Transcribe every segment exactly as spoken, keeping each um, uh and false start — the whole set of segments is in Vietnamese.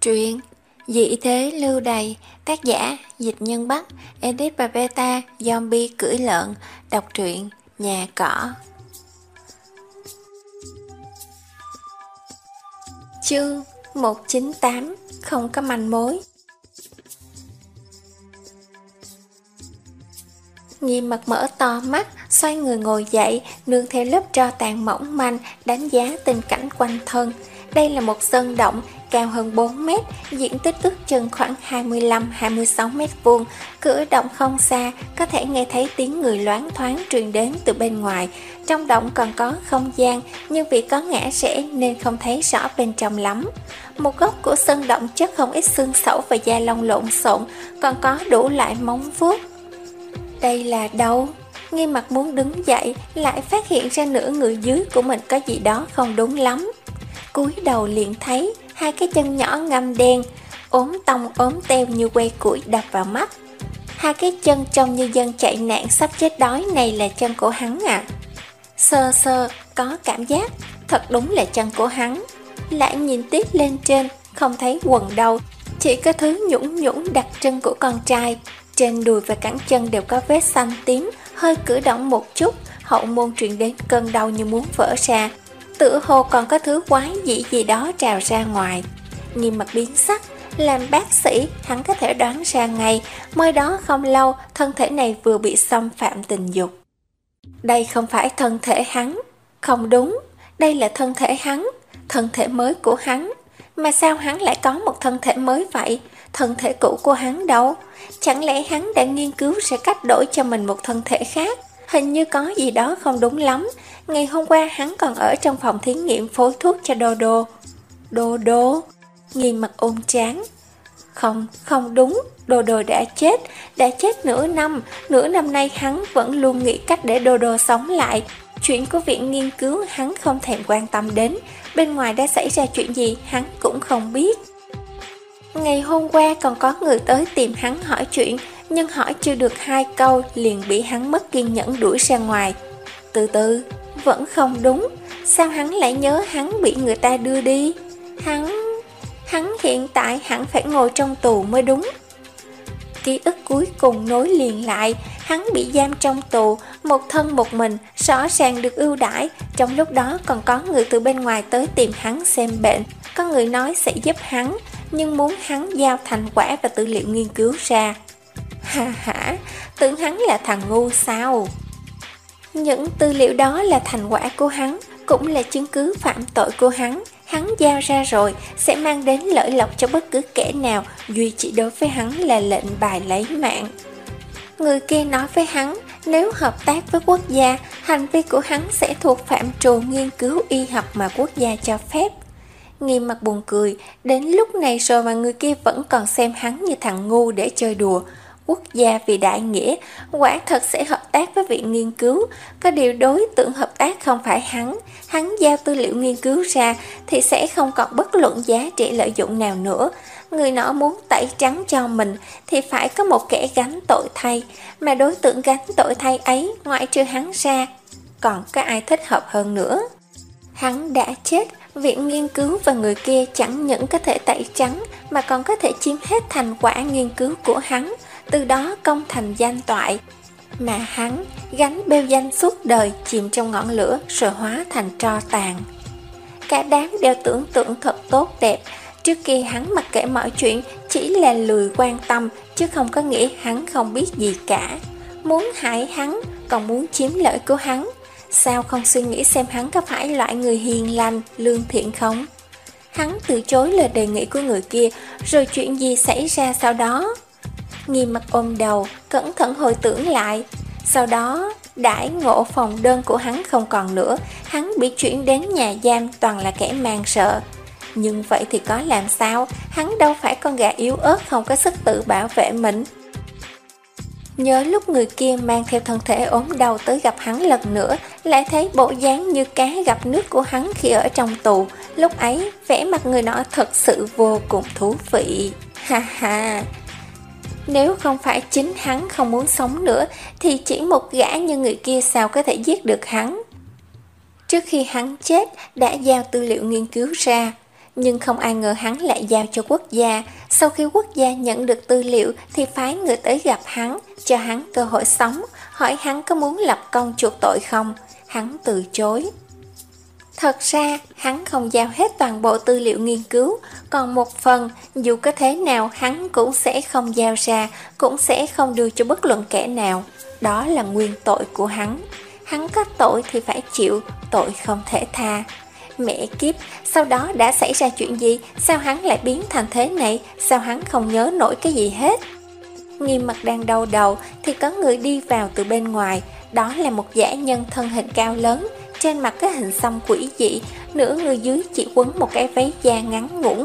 Truyện Dị thế lưu đày, tác giả Dịch Nhân Bắc, edit và beta Zombie cưỡi lợn, đọc truyện Nhà Cỏ. Chương một trăm chín mươi tám, không có manh mối. Nghiêm Mặt mở to mắt, xoay người ngồi dậy, nương theo lớp tro tàn mỏng manh, đánh giá tình cảnh quanh thân. Đây là một sân động cao hơn bốn mét, diện tích ước chừng khoảng hai mươi lăm đến hai mươi sáu mét vuông. Cửa động không xa, có thể nghe thấy tiếng người loáng thoáng truyền đến từ bên ngoài. Trong động còn có không gian, nhưng vì có ngã rẽ nên không thấy rõ bên trong lắm. Một góc của sân động chất không ít xương sẩu và da lông lộn xộn, còn có đủ loại móng vuốt. Đây là đâu? Nghiêm Mặt muốn đứng dậy, lại phát hiện ra nửa người dưới của mình có gì đó không đúng lắm. Cúi đầu liền thấy hai cái chân nhỏ ngăm đen, ốm tông ốm teo như que củi đập vào mắt. Hai cái chân trông như dân chạy nạn sắp chết đói này là chân của hắn à? Sơ sơ có cảm giác thật đúng là chân của hắn. Lại nhìn tiếp lên trên, không thấy quần đâu, chỉ có thứ nhũng nhũng đặc trưng của con trai. Trên đùi và cẳng chân đều có vết xanh tím, hơi cử động một chút, hậu môn truyền đến cơn đau như muốn vỡ ra. Tựa hồ còn có thứ quái dị gì đó trào ra ngoài. Nghiêm Mặt biến sắc, làm bác sĩ hắn có thể đoán ra ngay, mới đó không lâu thân thể này vừa bị xâm phạm tình dục. Đây không phải thân thể hắn, không đúng, đây là thân thể hắn, thân thể mới của hắn. Mà sao hắn lại có một thân thể mới vậy? Thân thể cũ của hắn đâu? Chẳng lẽ hắn đã nghiên cứu ra cách đổi cho mình một thân thể khác? Hình như có gì đó không đúng lắm. Ngày hôm qua hắn còn ở trong phòng thí nghiệm phối thuốc cho Đô Đô. Đô Đô? Nghiêm Mặt ôm trán. Không, không đúng, Đô Đô đã chết, đã chết nửa năm. Nửa năm nay hắn vẫn luôn nghĩ cách để Đô Đô sống lại. Chuyện của viện nghiên cứu hắn không thèm quan tâm đến. Bên ngoài đã xảy ra chuyện gì hắn cũng không biết. Ngày hôm qua còn có người tới tìm hắn hỏi chuyện, nhưng hỏi chưa được hai câu liền bị hắn mất kiên nhẫn đuổi ra ngoài. Từ từ, vẫn không đúng. Sao hắn lại nhớ hắn bị người ta đưa đi? Hắn... Hắn hiện tại hẳn phải ngồi trong tù mới đúng. Ký ức cuối cùng nối liền lại. Hắn bị giam trong tù, một thân một mình, rõ ràng được ưu đãi. Trong lúc đó còn có người từ bên ngoài tới tìm hắn xem bệnh. Có người nói sẽ giúp hắn, nhưng muốn hắn giao thành quả và tư liệu nghiên cứu ra. Ha ha, tưởng hắn là thằng ngu sao? Những tư liệu đó là thành quả của hắn, cũng là chứng cứ phạm tội của hắn. Hắn giao ra rồi, sẽ mang đến lợi lộc cho bất cứ kẻ nào, duy chỉ đối với hắn là lệnh bài lấy mạng. Người kia nói với hắn, nếu hợp tác với quốc gia, hành vi của hắn sẽ thuộc phạm trù nghiên cứu y học mà quốc gia cho phép. Nghiêm Mặt buồn cười, đến lúc này rồi mà người kia vẫn còn xem hắn như thằng ngu để chơi đùa. Quốc gia vì đại nghĩa, quả thật sẽ hợp tác với viện nghiên cứu. Có điều đối tượng hợp tác không phải hắn. Hắn giao tư liệu nghiên cứu ra thì sẽ không còn bất luận giá trị lợi dụng nào nữa. Người nọ muốn tẩy trắng cho mình thì phải có một kẻ gánh tội thay. Mà đối tượng gánh tội thay ấy ngoại trừ hắn ra, còn có ai thích hợp hơn nữa? Hắn đã chết, viện nghiên cứu và người kia chẳng những có thể tẩy trắng mà còn có thể chiếm hết thành quả nghiên cứu của hắn, từ đó công thành danh toại. Mà hắn gánh bêu danh suốt đời, chìm trong ngọn lửa rồi hóa thành tro tàn. Cả đám đều tưởng tượng thật tốt đẹp. Trước kia hắn mặc kệ mọi chuyện, chỉ là lười quan tâm, chứ không có nghĩa hắn không biết gì cả. Muốn hại hắn, còn muốn chiếm lợi của hắn. Sao không suy nghĩ xem hắn có phải loại người hiền lành, lương thiện không? Hắn từ chối lời đề nghị của người kia, rồi chuyện gì xảy ra sau đó? Nghiêm Mặt ôm đầu, cẩn thận hồi tưởng lại. Sau đó, đãi ngộ phòng đơn của hắn không còn nữa, hắn bị chuyển đến nhà giam toàn là kẻ mang sợ. Nhưng vậy thì có làm sao, hắn đâu phải con gà yếu ớt không có sức tự bảo vệ mình. Nhớ lúc người kia mang theo thân thể ốm đau tới gặp hắn lần nữa, lại thấy bộ dáng như cá gặp nước của hắn khi ở trong tù. Lúc ấy, vẻ mặt người nọ thật sự vô cùng thú vị. Ha ha! Nếu không phải chính hắn không muốn sống nữa, thì chỉ một gã như người kia sao có thể giết được hắn? Trước khi hắn chết, đã giao tư liệu nghiên cứu ra. Nhưng không ai ngờ hắn lại giao cho quốc gia. Sau khi quốc gia nhận được tư liệu thì phái người tới gặp hắn, cho hắn cơ hội sống, hỏi hắn có muốn lập công chuộc tội không. Hắn từ chối. Thật ra, hắn không giao hết toàn bộ tư liệu nghiên cứu, còn một phần, dù có thế nào hắn cũng sẽ không giao ra, cũng sẽ không đưa cho bất luận kẻ nào. Đó là nguyên tội của hắn. Hắn có tội thì phải chịu, tội không thể tha. Mẹ kiếp, sau đó đã xảy ra chuyện gì? Sao hắn lại biến thành thế này? Sao hắn không nhớ nổi cái gì hết? Nghiêm Mặc đang đau đầu thì có người đi vào từ bên ngoài. Đó là một dã nhân thân hình cao lớn, trên mặt có hình xăm quỷ dị, nửa người dưới chỉ quấn một cái váy da ngắn ngủn.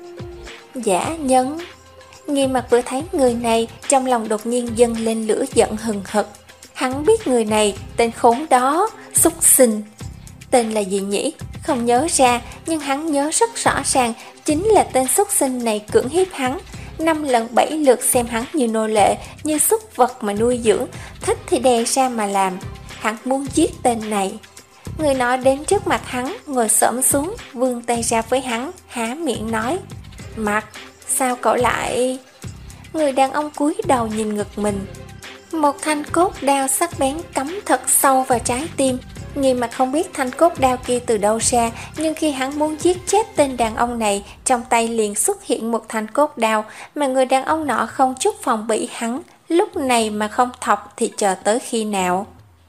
Dã nhân. Nghiêm Mặc vừa thấy người này, trong lòng đột nhiên dâng lên lửa giận hừng hực. Hắn biết người này, tên khốn đó, xúc sinh. Tên là gì nhỉ? Không nhớ ra, nhưng hắn nhớ rất rõ ràng, chính là tên xúc sinh này cưỡng hiếp hắn. Năm lần bảy lượt xem hắn như nô lệ, như súc vật mà nuôi dưỡng, thích thì đè ra mà làm. Hắn muốn giết tên này. Người nọ đến trước mặt hắn, ngồi xổm xuống, vươn tay ra với hắn, há miệng nói: Mặc, sao cậu lại... Người đàn ông cúi đầu nhìn ngực mình. Một thanh cốt đao sắc bén cắm thật sâu vào trái tim. Nghiêm Mặc không biết thanh cốt đao kia từ đâu ra, nhưng khi hắn muốn giết chết tên đàn ông này, trong tay liền xuất hiện một thanh cốt đao, mà người đàn ông nọ không chút phòng bị hắn, lúc này mà không thọc thì chờ tới khi nào.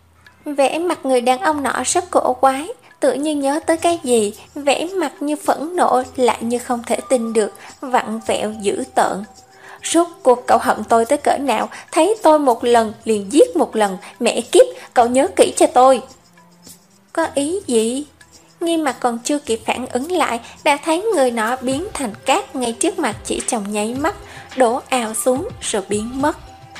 Vẻ mặt người đàn ông nọ rất cổ quái, tự như nhớ tới cái gì, vẻ mặt như phẫn nộ lại như không thể tin được, vặn vẹo dữ tợn. Rốt cuộc cậu hận tôi tới cỡ nào, thấy tôi một lần liền giết một lần, mẹ kiếp, cậu nhớ kỹ cho tôi. Có ý gì? Nghiêm Mặc còn chưa kịp phản ứng lại, đã thấy người nọ biến thành cát ngay trước mặt chỉ trong nháy mắt, đổ ào xuống rồi biến mất.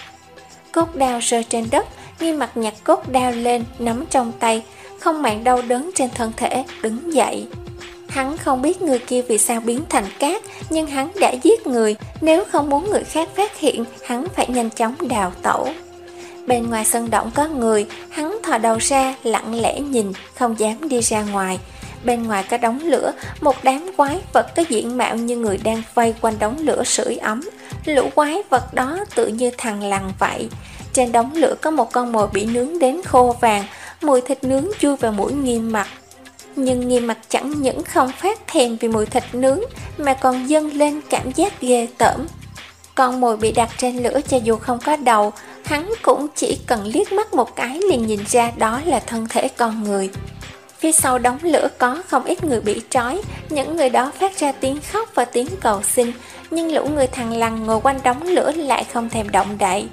Cốt đao rơi trên đất, Nghiêm Mặc nhặt cốt đao lên, nắm trong tay, không màng đau đớn trên thân thể, đứng dậy. Hắn không biết người kia vì sao biến thành cát, nhưng hắn đã giết người, nếu không muốn người khác phát hiện, hắn phải nhanh chóng đào tẩu. Bên ngoài sân động có người, hắn thò đầu ra, lặng lẽ nhìn, không dám đi ra ngoài. Bên ngoài có đống lửa, một đám quái vật có diện mạo như người đang vây quanh đống lửa sưởi ấm. Lũ quái vật đó tự như thằn lằn vậy. Trên đống lửa có một con mồi bị nướng đến khô vàng, mùi thịt nướng chui vào mũi Nghiêm Mặc. Nhưng Nghiêm Mặc chẳng những không phát thèm vì mùi thịt nướng, mà còn dâng lên cảm giác ghê tởm. Con mồi bị đặt trên lửa cho dù không có đầu, hắn cũng chỉ cần liếc mắt một cái liền nhìn ra đó là thân thể con người. Phía sau đống lửa có không ít người bị trói, những người đó phát ra tiếng khóc và tiếng cầu xin, nhưng lũ người thằn lằn ngồi quanh đống lửa lại không thèm động đậy.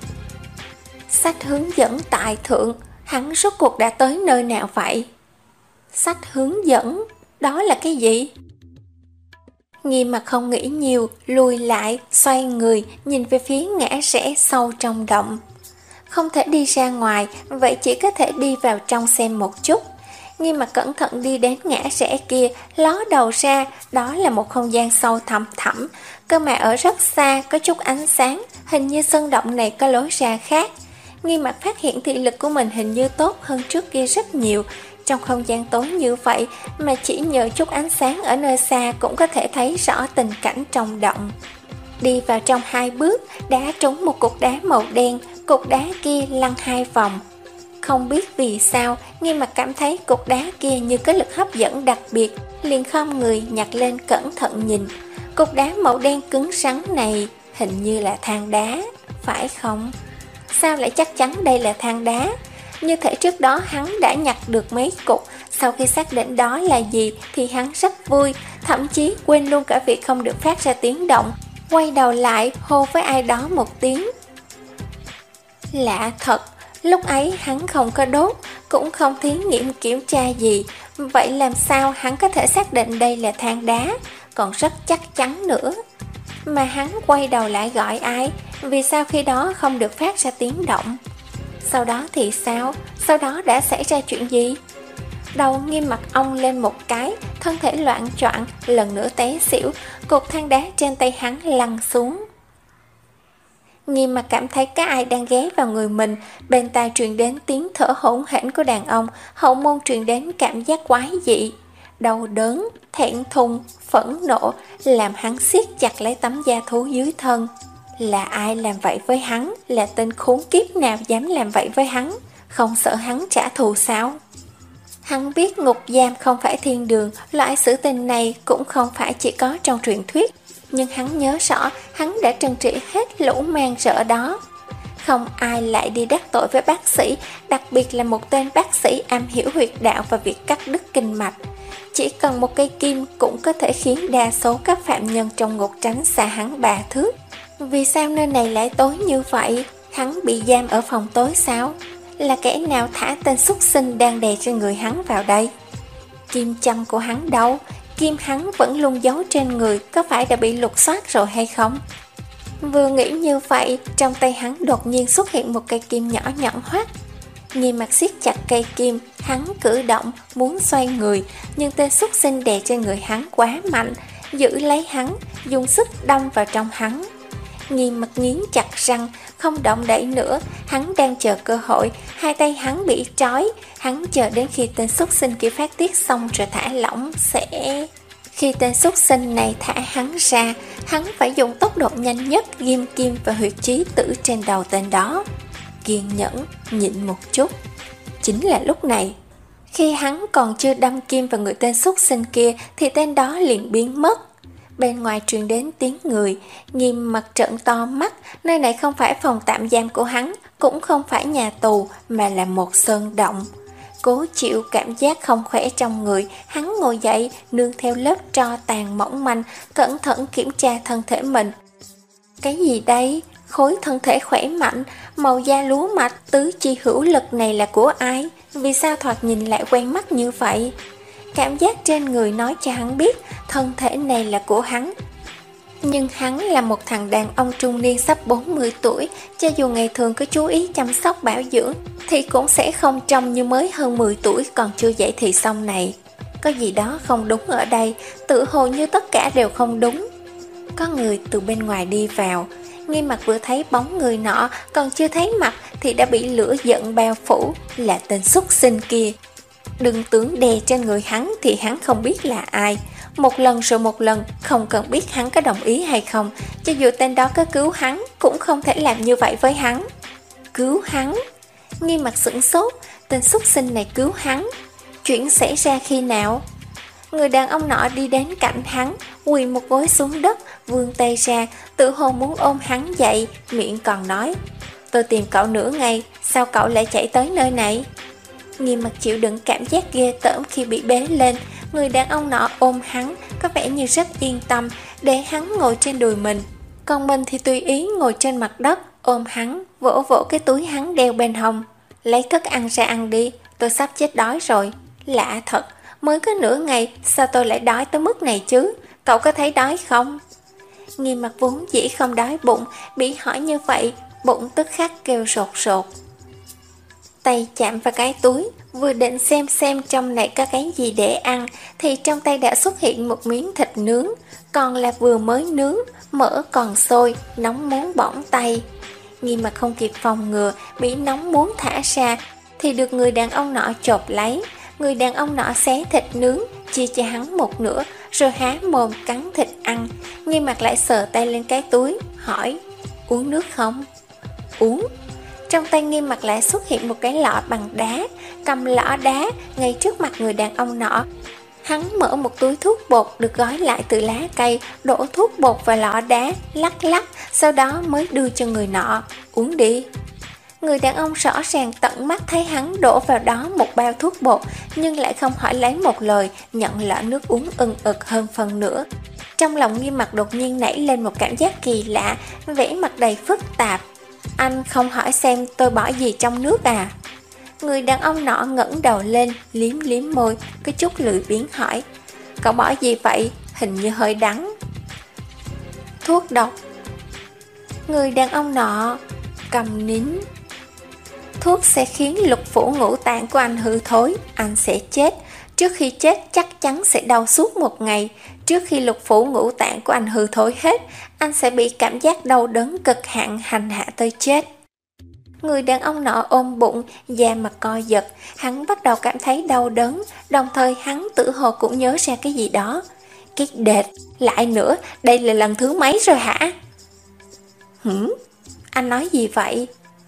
Sách hướng dẫn tại thượng, hắn rốt cuộc đã tới nơi nào vậy? Sách hướng dẫn, đó là cái gì? Nghiêm Mặc không nghĩ nhiều, lùi lại, xoay người, nhìn về phía ngã rẽ sâu trong động. Không thể đi ra ngoài, vậy chỉ có thể đi vào trong xem một chút. Nghiêm Mặc cẩn thận đi đến ngã rẽ kia, ló đầu ra, đó là một không gian sâu thẳm thẳm, cơ mà ở rất xa, có chút ánh sáng, hình như sân động này có lối ra khác. Nghiêm Mặc phát hiện thị lực của mình hình như tốt hơn trước kia rất nhiều. Trong không gian tối như vậy mà chỉ nhờ chút ánh sáng ở nơi xa cũng có thể thấy rõ tình cảnh trong động. Đi vào trong hai bước, đã trúng một cục đá màu đen, cục đá kia lăn hai vòng. Không biết vì sao, Nghiêm Mặc cảm thấy cục đá kia như có lực hấp dẫn đặc biệt, liền khom người nhặt lên cẩn thận nhìn. Cục đá màu đen cứng rắn này hình như là than đá, phải không? Sao lại chắc chắn đây là than đá? Như thể trước đó hắn đã nhặt được mấy cục, sau khi xác định đó là gì thì hắn rất vui, thậm chí quên luôn cả việc không được phát ra tiếng động, quay đầu lại hô với ai đó một tiếng. Lạ thật, lúc ấy hắn không có đốt, cũng không thí nghiệm kiểm tra gì, vậy làm sao hắn có thể xác định đây là than đá, còn rất chắc chắn nữa. Mà hắn quay đầu lại gọi ai, vì sao khi đó không được phát ra tiếng động? Sau đó thì sao? Sau đó đã xảy ra chuyện gì? Đầu Nghiêm Mặc ong lên một cái, thân thể loạn choạng, lần nữa té xỉu, cục than đá trên tay hắn lăn xuống. Nghiêm Mặc cảm thấy có ai đang ghé vào người mình, bên tai truyền đến tiếng thở hổn hển của đàn ông, hậu môn truyền đến cảm giác quái dị. đau đớn, thẹn thùng, phẫn nộ làm hắn siết chặt lấy tấm da thú dưới thân. Là ai làm vậy với hắn? Là tên khốn kiếp nào dám làm vậy với hắn? Không sợ hắn trả thù sao? Hắn biết ngục giam không phải thiên đường, loại sự tình này cũng không phải chỉ có trong truyền thuyết. Nhưng hắn nhớ rõ hắn đã trừng trị hết lũ man rợ đó. Không ai lại đi đắc tội với bác sĩ, đặc biệt là một tên bác sĩ am hiểu huyệt đạo và việc cắt đứt kinh mạch. Chỉ cần một cây kim cũng có thể khiến đa số các phạm nhân trong ngục tránh xa hắn ba thước. Vì sao nơi này lại tối như vậy? Hắn bị giam ở phòng tối sao? Là kẻ nào thả tên súc sinh đang đè trên người hắn vào đây? Kim châm của hắn đâu? Kim hắn vẫn luôn giấu trên người, có phải đã bị lục soát rồi hay không? Vừa nghĩ như vậy, trong tay hắn đột nhiên xuất hiện một cây kim nhỏ nhọn hoắt. Nghiêm mặt siết chặt cây kim, hắn cử động, muốn xoay người, nhưng tên súc sinh đè trên người hắn quá mạnh, giữ lấy hắn, dùng sức đâm vào trong hắn. Nghiêm mặt nghiến chặt răng, không động đậy nữa, hắn đang chờ cơ hội, hai tay hắn bị trói, hắn chờ đến khi tên súc sinh kia phát tiết xong rồi thả lỏng sẽ... Khi tên súc sinh này thả hắn ra, hắn phải dùng tốc độ nhanh nhất ghim kim và huyệt chí tử trên đầu tên đó. Kiên nhẫn, nhịn một chút. Chính là lúc này, khi hắn còn chưa đâm kim vào người tên súc sinh kia thì tên đó liền biến mất. Bên ngoài truyền đến tiếng người, Nghiêm mặt trợn to mắt, nơi này không phải phòng tạm giam của hắn, cũng không phải nhà tù, mà là một sơn động. Cố chịu cảm giác không khỏe trong người, hắn ngồi dậy, nương theo lớp tro tàn mỏng manh, cẩn thận kiểm tra thân thể mình. Cái gì đây? Khối thân thể khỏe mạnh, màu da lúa mạch, tứ chi hữu lực này là của ai? Vì sao thoạt nhìn lại quen mắt như vậy? Cảm giác trên người nói cho hắn biết thân thể này là của hắn. Nhưng hắn là một thằng đàn ông trung niên sắp bốn mươi tuổi, cho dù ngày thường có chú ý chăm sóc bảo dưỡng thì cũng sẽ không trông như mới hơn mười tuổi còn chưa dậy thì xong này. Có gì đó không đúng ở đây, tự hồ như tất cả đều không đúng. Có người từ bên ngoài đi vào, Nghiêm mặt vừa thấy bóng người nọ, còn chưa thấy mặt thì đã bị lửa giận bao phủ, là tên súc sinh kia. Đừng tưởng đè trên người hắn thì hắn không biết là ai. Một lần rồi một lần, không cần biết hắn có đồng ý hay không, cho dù tên đó có cứu hắn cũng không thể làm như vậy với hắn. Cứu hắn? Nghiêm mặt sửng sốt, tên súc sinh này cứu hắn. Chuyện xảy ra khi nào? Người đàn ông nọ đi đến cạnh hắn, quỳ một gối xuống đất, vươn tay ra, tự hồ muốn ôm hắn dậy, miệng còn nói: tôi tìm cậu nửa ngày, sao cậu lại chạy tới nơi này? Nghiêm mặt chịu đựng cảm giác ghê tởm khi bị bế lên. Người đàn ông nọ ôm hắn, có vẻ như rất yên tâm, để hắn ngồi trên đùi mình. Còn mình thì tùy ý ngồi trên mặt đất, ôm hắn, vỗ vỗ cái túi hắn đeo bên hông. Lấy thức ăn ra ăn đi, tôi sắp chết đói rồi. Lạ thật, mới có nửa ngày, sao tôi lại đói tới mức này chứ? Cậu có thấy đói không? Nghiêm mặt vốn dĩ không đói bụng, bị hỏi như vậy, bụng tức khắc kêu sột sột. Tay chạm vào cái túi, vừa định xem xem trong này có cái gì để ăn, thì trong tay đã xuất hiện một miếng thịt nướng, còn là vừa mới nướng, mỡ còn sôi, nóng muốn bỏng tay. Nghiêm mặt không kịp phòng ngừa, bị nóng muốn thả ra, thì được người đàn ông nọ chộp lấy. Người đàn ông nọ xé thịt nướng, chia cho hắn một nửa, rồi há mồm cắn thịt ăn. Nghiêm mặt lại sờ tay lên cái túi, hỏi: uống nước không? Uống. Trong tay Nghiêm mặt lại xuất hiện một cái lọ bằng đá, cầm lọ đá ngay trước mặt người đàn ông nọ. Hắn mở một túi thuốc bột được gói lại từ lá cây, đổ thuốc bột vào lọ đá, lắc lắc, sau đó mới đưa cho người nọ. Uống đi. Người đàn ông rõ ràng tận mắt thấy hắn đổ vào đó một bao thuốc bột, nhưng lại không hỏi lấy một lời, nhận lọ nước uống ưng ực hơn phần nữa. Trong lòng Nghiêm mặt đột nhiên nảy lên một cảm giác kỳ lạ, vẻ mặt đầy phức tạp. Anh không hỏi xem tôi bỏ gì trong nước à? Người đàn ông nọ ngẩng đầu lên, liếm liếm môi, có chút lười biếng hỏi: cậu bỏ gì vậy? Hình như hơi đắng. Thuốc độc. Người đàn ông nọ cầm nín. Thuốc sẽ khiến lục phủ ngũ tạng của anh hư thối, anh sẽ chết. Trước khi chết chắc chắn sẽ đau suốt một ngày. Trước khi lục phủ ngũ tạng của anh hư thối hết, anh sẽ bị cảm giác đau đớn cực hạn hành hạ tới chết. Người đàn ông nọ ôm bụng, da mặt co giật, hắn bắt đầu cảm thấy đau đớn, đồng thời hắn tự hồ cũng nhớ ra cái gì đó. Cái đệt, lại nữa, đây là lần thứ mấy rồi hả? Hửm? Anh nói gì vậy?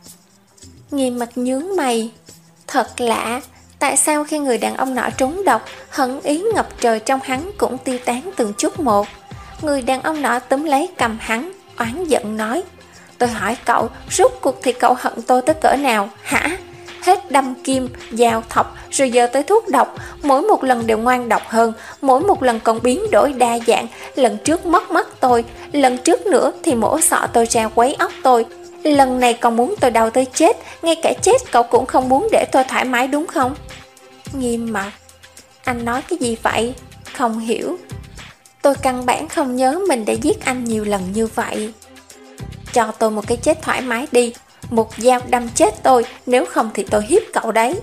Nghiêm mặt nhướng mày. Thật lạ, tại sao khi người đàn ông nọ trúng độc, hận ý ngập trời trong hắn cũng tiêu tán từng chút một. Người đàn ông nọ túm lấy cầm hắn, oán giận nói: tôi hỏi cậu, rốt cuộc thì cậu hận tôi tới cỡ nào, hả? Hết đâm kim, dao thọc, rồi giờ tới thuốc độc, mỗi một lần đều ngoan độc hơn, mỗi một lần còn biến đổi đa dạng. Lần trước mất mắt tôi, lần trước nữa thì mổ sọ tôi ra quấy óc tôi, lần này còn muốn tôi đau tới chết, ngay cả chết cậu cũng không muốn để tôi thoải mái đúng không? Nghiêm mặt. Anh nói cái gì vậy? Không hiểu. Tôi căn bản không nhớ mình đã giết anh nhiều lần như vậy. Cho tôi một cái chết thoải mái đi, một dao đâm chết tôi, nếu không thì tôi hiếp cậu đấy.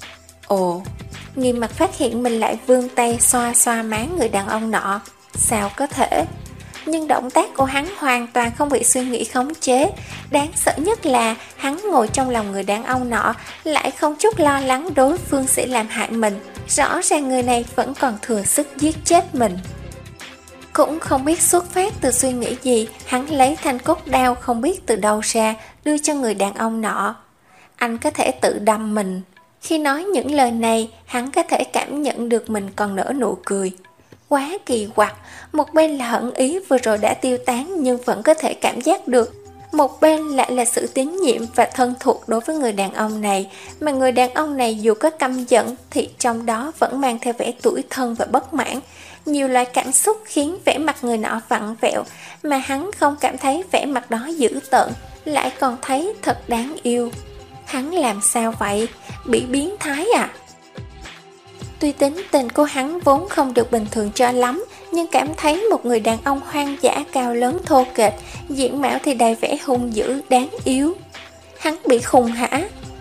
Ồ, Nghiêm mặt phát hiện mình lại vươn tay xoa xoa má người đàn ông nọ. Sao có thể? Nhưng động tác của hắn hoàn toàn không bị suy nghĩ khống chế. Đáng sợ nhất là hắn ngồi trong lòng người đàn ông nọ, lại không chút lo lắng đối phương sẽ làm hại mình. Rõ ràng người này vẫn còn thừa sức giết chết mình. Cũng không biết xuất phát từ suy nghĩ gì, hắn lấy thanh cốt đao không biết từ đâu ra, đưa cho người đàn ông nọ. Anh có thể tự đâm mình. Khi nói những lời này, hắn có thể cảm nhận được mình còn nở nụ cười. Quá kỳ quặc, một bên là hận ý vừa rồi đã tiêu tán nhưng vẫn có thể cảm giác được, một bên lại là sự tín nhiệm và thân thuộc đối với người đàn ông này. Mà người đàn ông này dù có căm giận thì trong đó vẫn mang theo vẻ tủi thân và bất mãn. Nhiều loại cảm xúc khiến vẻ mặt người nọ vặn vẹo, mà hắn không cảm thấy vẻ mặt đó dữ tợn, lại còn thấy thật đáng yêu. Hắn làm sao vậy? Bị biến thái à? Tuy tính tình của hắn vốn không được bình thường cho lắm, nhưng cảm thấy một người đàn ông hoang dã cao lớn thô kệch, diện mạo thì đầy vẻ hung dữ, đáng yêu. Hắn bị khùng hả?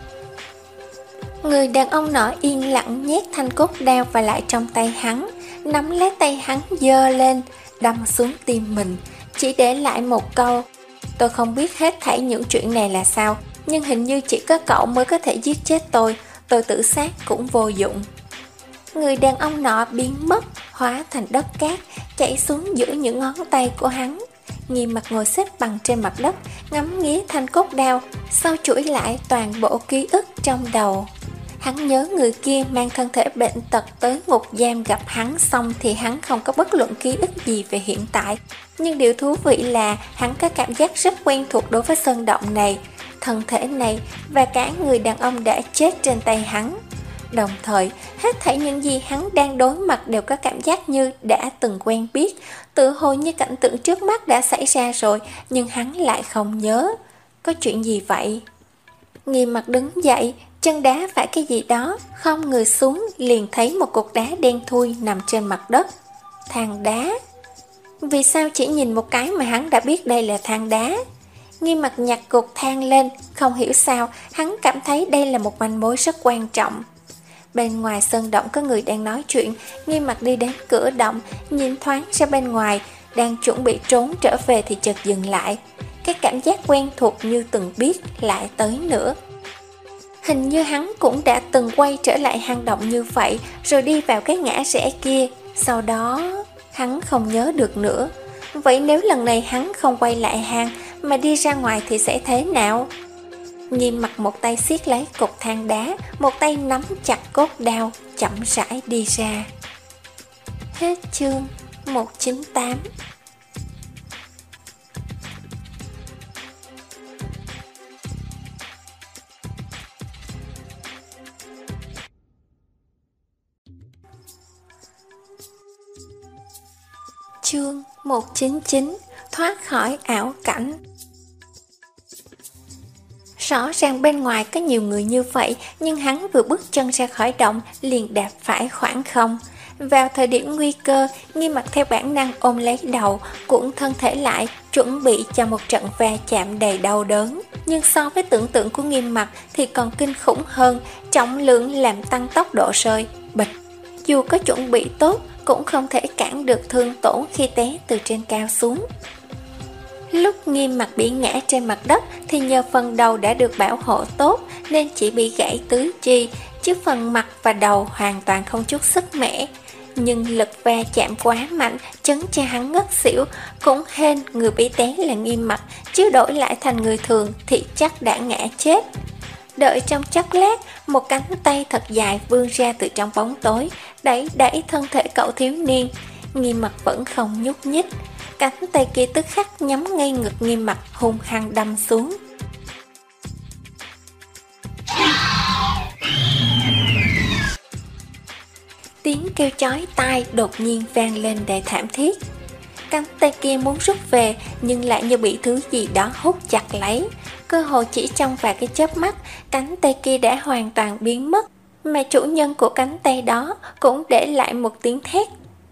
Người đàn ông nọ yên lặng nhét thanh cốt đao vào lại trong tay hắn, nắm lấy tay hắn giơ lên, đâm xuống tim mình, chỉ để lại một câu: tôi không biết hết thảy những chuyện này là sao, nhưng hình như chỉ có cậu mới có thể giết chết tôi, tôi tự sát cũng vô dụng. Người đàn ông nọ biến mất, hóa thành đất cát, chảy xuống giữa những ngón tay của hắn. Nghiêm mặt ngồi xếp bằng trên mặt đất, ngắm nghía thanh cốt đao, sau chuỗi lại toàn bộ ký ức trong đầu. Hắn nhớ người kia mang thân thể bệnh tật tới ngục giam gặp hắn xong thì hắn không có bất luận ký ức gì về hiện tại. Nhưng điều thú vị là hắn có cảm giác rất quen thuộc đối với sơn động này, thân thể này và cả người đàn ông đã chết trên tay hắn. Đồng thời, hết thảy những gì hắn đang đối mặt đều có cảm giác như đã từng quen biết, tự hồ như cảnh tượng trước mắt đã xảy ra rồi, nhưng hắn lại không nhớ. Có chuyện gì vậy? Nghiêm mặt đứng dậy, chân đá phải cái gì đó, không người xuống liền thấy một cục đá đen thui nằm trên mặt đất. Than đá. Vì sao chỉ nhìn một cái mà hắn đã biết đây là than đá? Nghiêm mặt nhặt cục than lên, không hiểu sao hắn cảm thấy đây là một manh mối rất quan trọng. Bên ngoài sơn động có người đang nói chuyện. Nghiêm mặt đi đến cửa động, nhìn thoáng ra bên ngoài, đang chuẩn bị trốn trở về thì chợt dừng lại. Cái cảm giác quen thuộc như từng biết lại tới nữa. Hình như hắn cũng đã từng quay trở lại hang động như vậy, rồi đi vào cái ngã rẽ kia. Sau đó hắn không nhớ được nữa. Vậy nếu lần này hắn không quay lại hang mà đi ra ngoài thì sẽ thế nào? Nghiêm mặt một tay siết lấy cục than đá, một tay nắm chặt cốt đao, chậm rãi đi ra. Hết chương một trăm chín mươi tám. Chương một trăm chín mươi chín. Thoát khỏi ảo cảnh. Rõ ràng bên ngoài có nhiều người như vậy, nhưng hắn vừa bước chân ra khỏi động liền đạp phải khoảng không. Vào thời điểm nguy cơ, Nghiêm mặt theo bản năng ôm lấy đầu, cuộn thân thể lại, chuẩn bị cho một trận va chạm đầy đau đớn. Nhưng so với tưởng tượng của Nghiêm mặt thì còn kinh khủng hơn, trọng lượng làm tăng tốc độ rơi. Bịch! Dù có chuẩn bị tốt, cũng không thể cản được thương tổn khi té từ trên cao xuống. Lúc Nghiêm Mặc bị ngã trên mặt đất thì nhờ phần đầu đã được bảo hộ tốt nên chỉ bị gãy tứ chi, chứ phần mặt và đầu hoàn toàn không chút sức mẻ. Nhưng lực va chạm quá mạnh, chấn cho hắn ngất xỉu. Cũng hên người bị té là Nghiêm Mặc, chứ đổi lại thành người thường thì chắc đã ngã chết. Đợi trong chốc lát, một cánh tay thật dài vươn ra từ trong bóng tối, đẩy đẩy thân thể cậu thiếu niên. Nghiêm Mặc vẫn không nhúc nhích. Cánh tay kia tức khắc nhắm ngay ngực Nghiêm Mặc, hung hăng đâm xuống. Tiếng kêu chói tai đột nhiên vang lên đầy thảm thiết. Cánh tay kia muốn rút về nhưng lại như bị thứ gì đó hút chặt lấy. Cơ hồ chỉ trong vài cái chớp mắt, cánh tay kia đã hoàn toàn biến mất, mà chủ nhân của cánh tay đó cũng để lại một tiếng thét.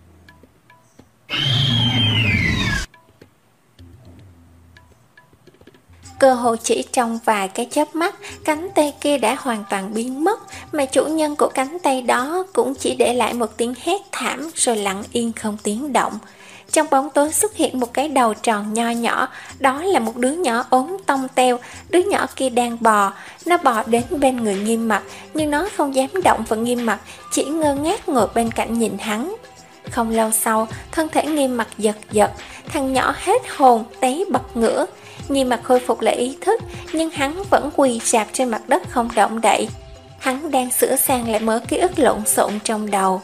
Cơ hồ chỉ trong vài cái chớp mắt, cánh tay kia đã hoàn toàn biến mất, mà chủ nhân của cánh tay đó cũng chỉ để lại một tiếng hét thảm rồi lặng yên không tiếng động. Trong bóng tối xuất hiện một cái đầu tròn nho nhỏ, đó là một đứa nhỏ ốm tông teo. Đứa nhỏ kia đang bò, nó bò đến bên người Nghiêm Mặc, nhưng nó không dám động vào Nghiêm Mặc, chỉ ngơ ngác ngồi bên cạnh nhìn hắn. Không lâu sau, thân thể Nghiêm Mặc giật giật, thằng nhỏ hết hồn té bật ngửa. Nghiêm Mặc khôi phục lại ý thức, nhưng hắn vẫn quỳ rạp trên mặt đất không động đậy. Hắn đang sửa sang lại mớ ký ức lộn xộn trong đầu.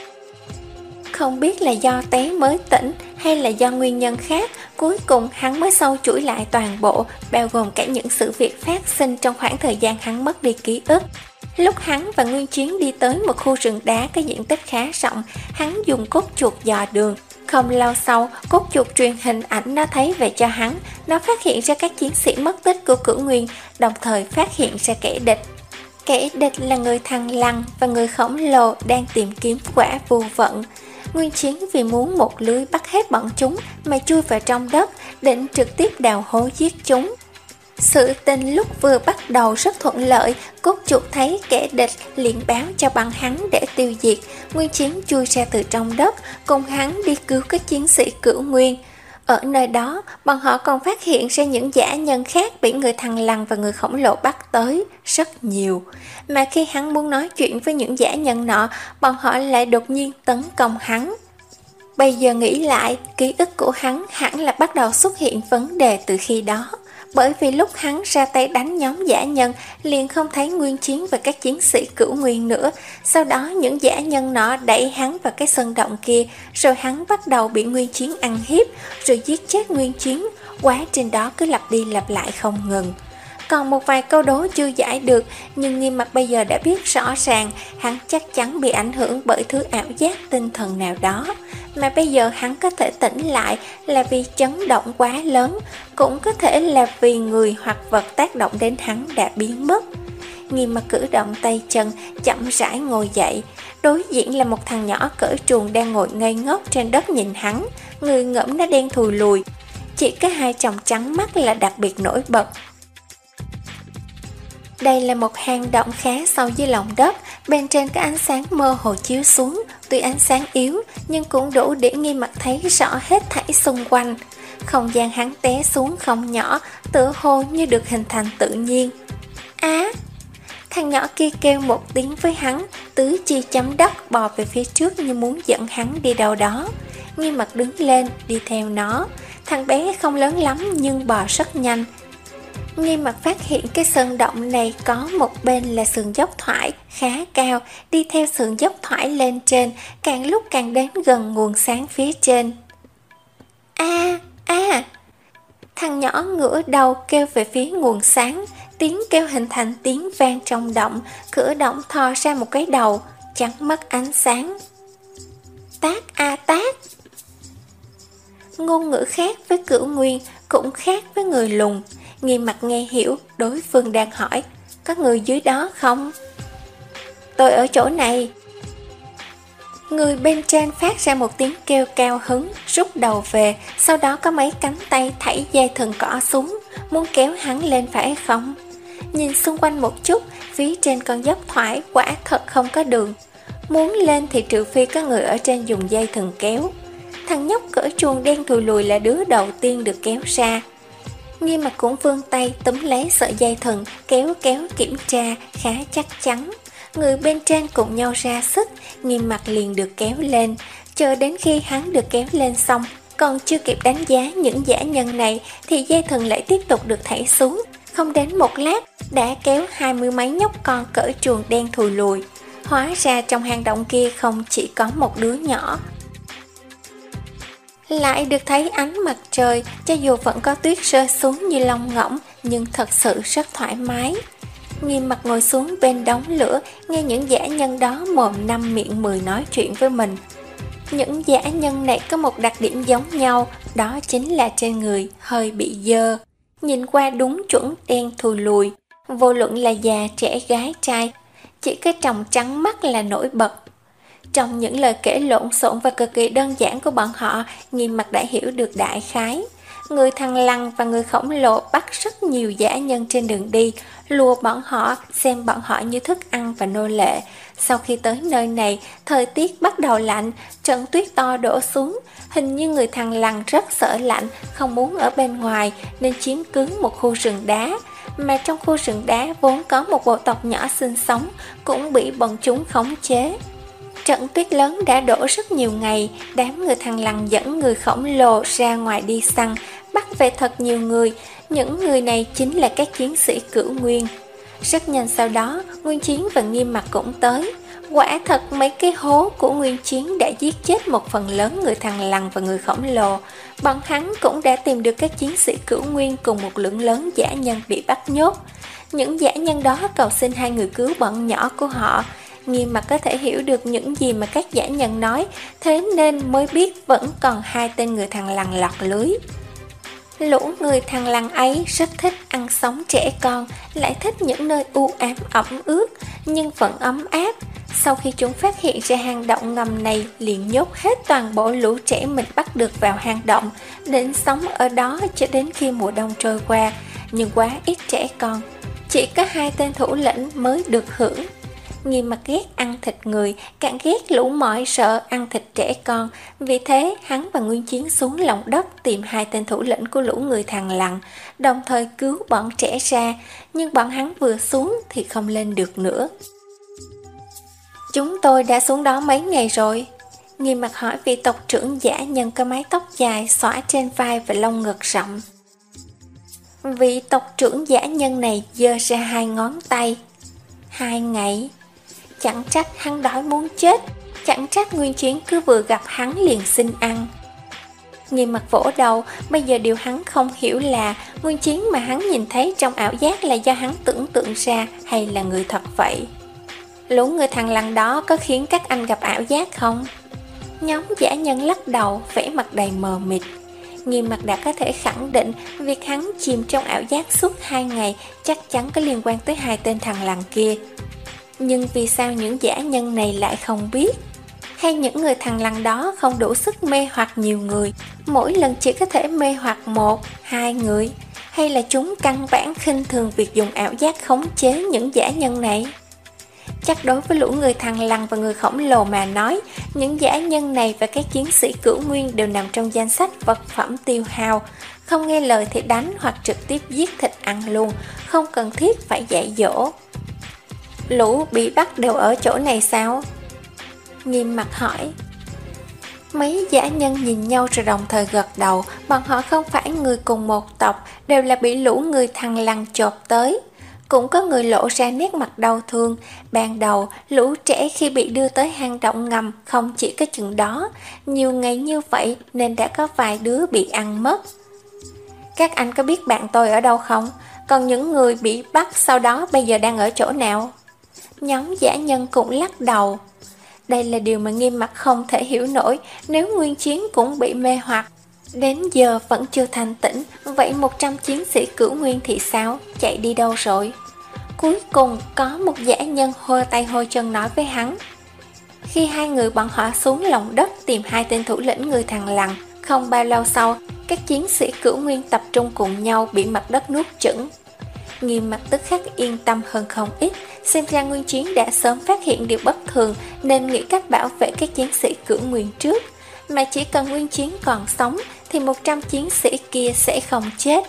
Không biết là do té mới tỉnh hay là do nguyên nhân khác, cuối cùng hắn mới sâu chuỗi lại toàn bộ, bao gồm cả những sự việc phát sinh trong khoảng thời gian hắn mất đi ký ức. Lúc hắn và Nguyên Chiến đi tới một khu rừng đá có diện tích khá rộng, hắn dùng cốt chuột dò đường. Không lâu sau, cốt chuột truyền hình ảnh nó thấy về cho hắn. Nó phát hiện ra các chiến sĩ mất tích của Cửu Nguyên, đồng thời phát hiện ra kẻ địch. Kẻ địch là người thằn lằn và người khổng lồ đang tìm kiếm quả phù vận. Nguyên Chiến vì muốn một lưới bắt hết bọn chúng mà chui vào trong đất, định trực tiếp đào hố giết chúng. Sự tình lúc vừa bắt đầu rất thuận lợi, cốt chuột thấy kẻ địch liền báo cho bọn hắn để tiêu diệt. Nguyên Chiến chui ra từ trong đất, cùng hắn đi cứu các chiến sĩ Cửu Nguyên. Ở nơi đó, bọn họ còn phát hiện ra những dã nhân khác bị người thằn lằn và người khổng lồ bắt tới, rất nhiều. Mà khi hắn muốn nói chuyện với những dã nhân nọ, bọn họ lại đột nhiên tấn công hắn. Bây giờ nghĩ lại, ký ức của hắn hẳn là bắt đầu xuất hiện vấn đề từ khi đó. Bởi vì lúc hắn ra tay đánh nhóm dã nhân, liền không thấy Nguyên Chiến và các chiến sĩ Cửu Nguyên nữa. Sau đó những dã nhân nọ đẩy hắn vào cái sân động kia, rồi hắn bắt đầu bị Nguyên Chiến ăn hiếp, rồi giết chết Nguyên Chiến. Quá trình đó cứ lặp đi lặp lại không ngừng. Còn một vài câu đố chưa giải được, nhưng Nghiêm Mặc bây giờ đã biết rõ ràng hắn chắc chắn bị ảnh hưởng bởi thứ ảo giác tinh thần nào đó. Mà bây giờ hắn có thể tỉnh lại là vì chấn động quá lớn, cũng có thể là vì người hoặc vật tác động đến hắn đã biến mất. Nghiêm Mặc cử động tay chân, chậm rãi ngồi dậy. Đối diện là một thằng nhỏ cỡ truồng đang ngồi ngây ngốc trên đất nhìn hắn, người ngẫm nó đen thùi lùi, chỉ có hai tròng trắng mắt là đặc biệt nổi bật. Đây là một hang động khá sâu dưới lòng đất, bên trên có ánh sáng mơ hồ chiếu xuống, tuy ánh sáng yếu nhưng cũng đủ để Nghiêm Mặc thấy rõ hết thảy xung quanh. Không gian hắn té xuống không nhỏ, tựa hồ như được hình thành tự nhiên. Á! À, thằng nhỏ kia kêu một tiếng với hắn, tứ chi chấm đất bò về phía trước như muốn dẫn hắn đi đâu đó. Nghiêm Mặc đứng lên, đi theo nó. Thằng bé không lớn lắm nhưng bò rất nhanh. Nghiêm Mặc phát hiện cái sơn động này có một bên là sườn dốc thoải khá cao, đi theo sườn dốc thoải lên trên, càng lúc càng đến gần nguồn sáng phía trên. A a! Thằng nhỏ ngửa đầu kêu về phía nguồn sáng, tiếng kêu hình thành tiếng vang trong động, cửa động thò ra một cái đầu, chắn mất ánh sáng. Tác a tác! Ngôn ngữ khác với Cửu Nguyên, cũng khác với người lùn. Nghiêm Mặc nghe hiểu đối phương đang hỏi, có người dưới đó không? Tôi ở chỗ này. Người bên trên phát ra một tiếng kêu cao hứng, rút đầu về, sau đó có mấy cánh tay thảy dây thừng cỏ xuống, muốn kéo hắn lên phải không? Nhìn xung quanh một chút, phía trên con dốc thoải quả thật không có đường. Muốn lên thì trừ phi có người ở trên dùng dây thừng kéo. thằng nhóc cởi chuồng đen thùi lùi là đứa đầu tiên được kéo ra. Nghiêm Mặt cũng vươn tay túm lấy sợi dây thừng, kéo kéo kiểm tra khá chắc chắn. Người bên trên cùng nhau ra sức, Nghiêm Mặt liền được kéo lên. Chờ đến khi hắn được kéo lên xong, còn chưa kịp đánh giá những dã nhân này thì dây thừng lại tiếp tục được thảy xuống. Không đến một lát đã kéo hai mươi mấy nhóc con cởi chuồng đen thùi lùi. Hóa ra trong hang động kia không chỉ có một đứa nhỏ. Lại được thấy ánh mặt trời, cho dù vẫn có tuyết rơi xuống như lông ngỗng, nhưng thật sự rất thoải mái. Nghiêm Mặt ngồi xuống bên đống lửa, nghe những dã nhân đó mồm năm miệng mười nói chuyện với mình. Những dã nhân này có một đặc điểm giống nhau, đó chính là trên người hơi bị dơ. Nhìn qua đúng chuẩn đen thùi lùi, vô luận là già trẻ gái trai, chỉ cái tròng trắng mắt là nổi bật. Trong những lời kể lộn xộn và cực kỳ đơn giản của bọn họ, Nghiêm Mặt đã hiểu được đại khái. Người thằn lằn và người khổng lồ bắt rất nhiều dã nhân trên đường đi, lùa bọn họ, xem bọn họ như thức ăn và nô lệ. Sau khi tới nơi này, thời tiết bắt đầu lạnh, trận tuyết to đổ xuống. Hình như người thằn lằn rất sợ lạnh, không muốn ở bên ngoài nên chiếm cứ một khu rừng đá. Mà trong khu rừng đá vốn có một bộ tộc nhỏ sinh sống, cũng bị bọn chúng khống chế. Trận tuyết lớn đã đổ rất nhiều ngày, đám người thằn lằn dẫn người khổng lồ ra ngoài đi săn, bắt về thật nhiều người. Những người này chính là các chiến sĩ Cửu Nguyên. Rất nhanh sau đó, Nguyên Chiến và Nghiêm Mặt cũng tới. Quả thật mấy cái hố của Nguyên Chiến đã giết chết một phần lớn người thằn lằn và người khổng lồ. Bọn hắn cũng đã tìm được các chiến sĩ Cửu Nguyên cùng một lượng lớn dã nhân bị bắt nhốt. Những dã nhân đó cầu xin hai người cứu bọn nhỏ của họ. Nghiêm Mặt có thể hiểu được những gì mà các dã nhân nói, thế nên mới biết vẫn còn hai tên người thằn lằn lọt lưới. Lũ người thằn lằn ấy rất thích ăn sống trẻ con, lại thích những nơi u ám ẩm ướt nhưng vẫn ấm áp. Sau khi chúng phát hiện ra hang động ngầm này, liền nhốt hết toàn bộ lũ trẻ mình bắt được vào hang động, định sống ở đó cho đến khi mùa đông trôi qua. Nhưng quá ít trẻ con, chỉ có hai tên thủ lĩnh mới được hưởng. Nghiêm Mặt ghét ăn thịt người, càng ghét lũ mọi sợ ăn thịt trẻ con. Vì thế hắn và Nguyên Chiến xuống lòng đất tìm hai tên thủ lĩnh của lũ người thằn lằn, đồng thời cứu bọn trẻ ra. Nhưng bọn hắn vừa xuống thì không lên được nữa. Chúng tôi đã xuống đó mấy ngày rồi. Nghiêm Mặt hỏi vị tộc trưởng dã nhân có mái tóc dài xõa trên vai và lông ngực rậm. Vị tộc trưởng dã nhân này giơ ra hai ngón tay. Hai ngày. Chẳng trách hắn đói muốn chết, chẳng trách Nguyên Chiến cứ vừa gặp hắn liền xin ăn. Nghiêm Mặt vỗ đầu, bây giờ điều hắn không hiểu là Nguyên Chiến mà hắn nhìn thấy trong ảo giác là do hắn tưởng tượng ra hay là người thật vậy. Lũ người thằn lằn đó có khiến các anh gặp ảo giác không? Nhóm dã nhân lắc đầu, vẻ mặt đầy mờ mịt. Nghiêm Mặt đã có thể khẳng định việc hắn chìm trong ảo giác suốt hai ngày chắc chắn có liên quan tới hai tên thằn lằn kia. Nhưng vì sao những dã nhân này lại không biết? Hay những người thằn lằn đó không đủ sức mê hoặc nhiều người, mỗi lần chỉ có thể mê hoặc một, hai người? Hay là chúng căn bản khinh thường việc dùng ảo giác khống chế những dã nhân này? Chắc đối với lũ người thằn lằn và người khổng lồ mà nói, những dã nhân này và các chiến sĩ Cửu Nguyên đều nằm trong danh sách vật phẩm tiêu hao. Không nghe lời thì đánh hoặc trực tiếp giết thịt ăn luôn, không cần thiết phải dạy dỗ. Lũ bị bắt đều ở chỗ này sao? Nghiêm Mặt hỏi. Mấy dã nhân nhìn nhau rồi đồng thời gật đầu. Bọn họ không phải người cùng một tộc, đều là bị lũ người thằn lằn chộp tới. Cũng có người lộ ra nét mặt đau thương. Ban đầu, lũ trẻ khi bị đưa tới hang động ngầm không chỉ có chừng đó. Nhiều ngày như vậy nên đã có vài đứa bị ăn mất. Các anh có biết bạn tôi ở đâu không? Còn những người bị bắt sau đó bây giờ đang ở chỗ nào? Nhóm dã nhân cũng lắc đầu. Đây là điều mà Nghiêm Mặt không thể hiểu nổi. Nếu Nguyên Chiến cũng bị mê hoặc, đến giờ vẫn chưa thành tỉnh, vậy một trăm chiến sĩ Cửu Nguyên thì sao? Chạy đi đâu rồi? Cuối cùng có một dã nhân hôi tay hôi chân nói với hắn. Khi hai người bọn họ xuống lòng đất tìm hai tên thủ lĩnh người thằn lằn, không bao lâu sau, các chiến sĩ Cửu Nguyên tập trung cùng nhau bị mặt đất nuốt chửng. Nghiêm Mặt tức khắc yên tâm hơn không ít. Xem ra Nguyên Chiến đã sớm phát hiện điều bất thường nên nghĩ cách bảo vệ các chiến sĩ Cửu Nguyên trước. mà chỉ cần Nguyên Chiến còn sống thì một trăm chiến sĩ kia sẽ không chết.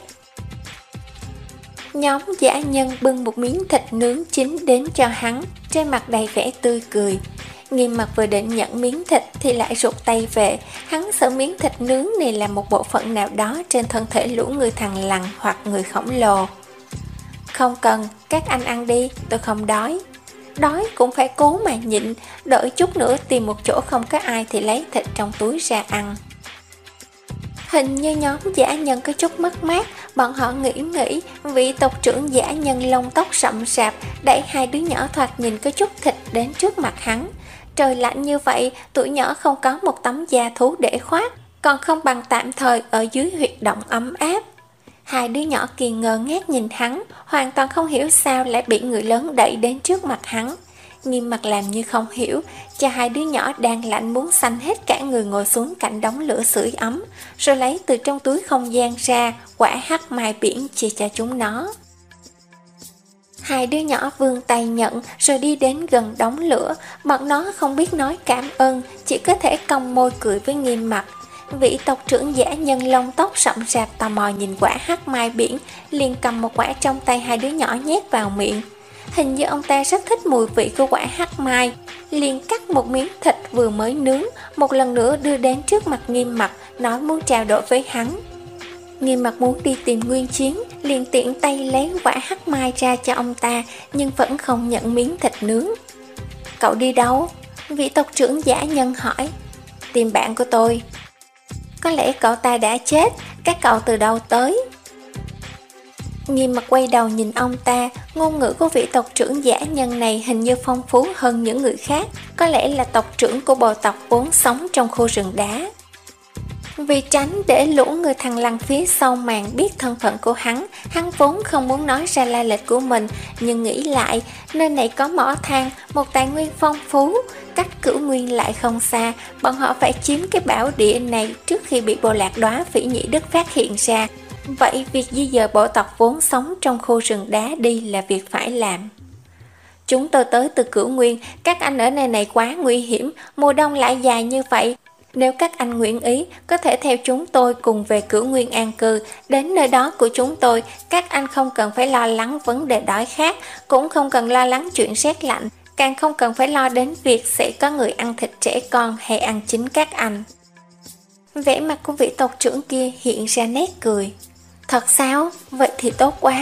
Nhóm dã nhân bưng một miếng thịt nướng chín đến cho hắn, trên mặt đầy vẻ tươi cười. Nghiêm Mặc vừa định nhận miếng thịt thì lại rụt tay về, hắn sợ miếng thịt nướng này là một bộ phận nào đó trên thân thể lũ người thằn lằn hoặc người khổng lồ. Không cần, các anh ăn đi, tôi không đói. Đói cũng phải cố mà nhịn, đợi chút nữa tìm một chỗ không có ai thì lấy thịt trong túi ra ăn. Hình như nhóm dã nhân có chút mất mát, bọn họ nghĩ nghĩ, vị tộc trưởng dã nhân lông tóc rậm rạp đẩy hai đứa nhỏ thoạt nhìn có chút thịt đến trước mặt hắn. Trời lạnh như vậy, tụi nhỏ không có một tấm da thú để khoác, còn không bằng tạm thời ở dưới huyệt động ấm áp. Hai đứa nhỏ kia ngơ ngác nhìn hắn, hoàn toàn không hiểu sao lại bị người lớn đẩy đến trước mặt hắn. Nghiêm Mặc làm như không hiểu, cho hai đứa nhỏ đang lạnh muốn xanh hết cả người ngồi xuống cạnh đống lửa sưởi ấm, rồi lấy từ trong túi không gian ra quả hắc mai biển chia cho chúng nó. Hai đứa nhỏ vươn tay nhận rồi đi đến gần đống lửa, bọn nó không biết nói cảm ơn, chỉ có thể cong môi cười với Nghiêm Mặc. Vị tộc trưởng dã nhân lông tóc rậm rạp tò mò nhìn quả hắc mai biển, liền cầm một quả trong tay hai đứa nhỏ nhét vào miệng. Hình như ông ta rất thích mùi vị của quả hắc mai, liền cắt một miếng thịt vừa mới nướng, một lần nữa đưa đến trước mặt Nghiêm Mặc, nói muốn trao đổi với hắn. Nghiêm Mặc muốn đi tìm Nguyên Chiến, liền tiện tay lấy quả hắc mai ra cho ông ta, nhưng vẫn không nhận miếng thịt nướng. Cậu đi đâu? Vị tộc trưởng dã nhân hỏi. Tìm bạn của tôi. Có lẽ cậu ta đã chết, các cậu từ đâu tới? Nghiêm Mặc quay đầu nhìn ông ta, ngôn ngữ của vị tộc trưởng dã nhân này hình như phong phú hơn những người khác, có lẽ là tộc trưởng của bộ tộc vốn sống trong khu rừng đá. Vì tránh để lũ người thằn lằn phía sau màn biết thân phận của hắn, hắn vốn không muốn nói ra lai lịch của mình, nhưng nghĩ lại, nơi này có mỏ than, một tài nguyên phong phú, cách Cửu Nguyên lại không xa, bọn họ phải chiếm cái bảo địa này trước khi bị bộ lạc Đóa Phỉ Nhĩ Đức phát hiện ra. Vậy việc di dời bộ tộc vốn sống trong khu rừng đá đi là việc phải làm. Chúng tôi tới từ Cửu Nguyên, các anh ở nơi này quá nguy hiểm, mùa đông lại dài như vậy. Nếu các anh nguyện ý, có thể theo chúng tôi cùng về Cửu Nguyên an cư. Đến nơi đó của chúng tôi, các anh không cần phải lo lắng vấn đề đói khát, cũng không cần lo lắng chuyện rét lạnh, càng không cần phải lo đến việc sẽ có người ăn thịt trẻ con hay ăn chính các anh. Vẻ mặt của vị tộc trưởng kia hiện ra nét cười. Thật sao? Vậy thì tốt quá.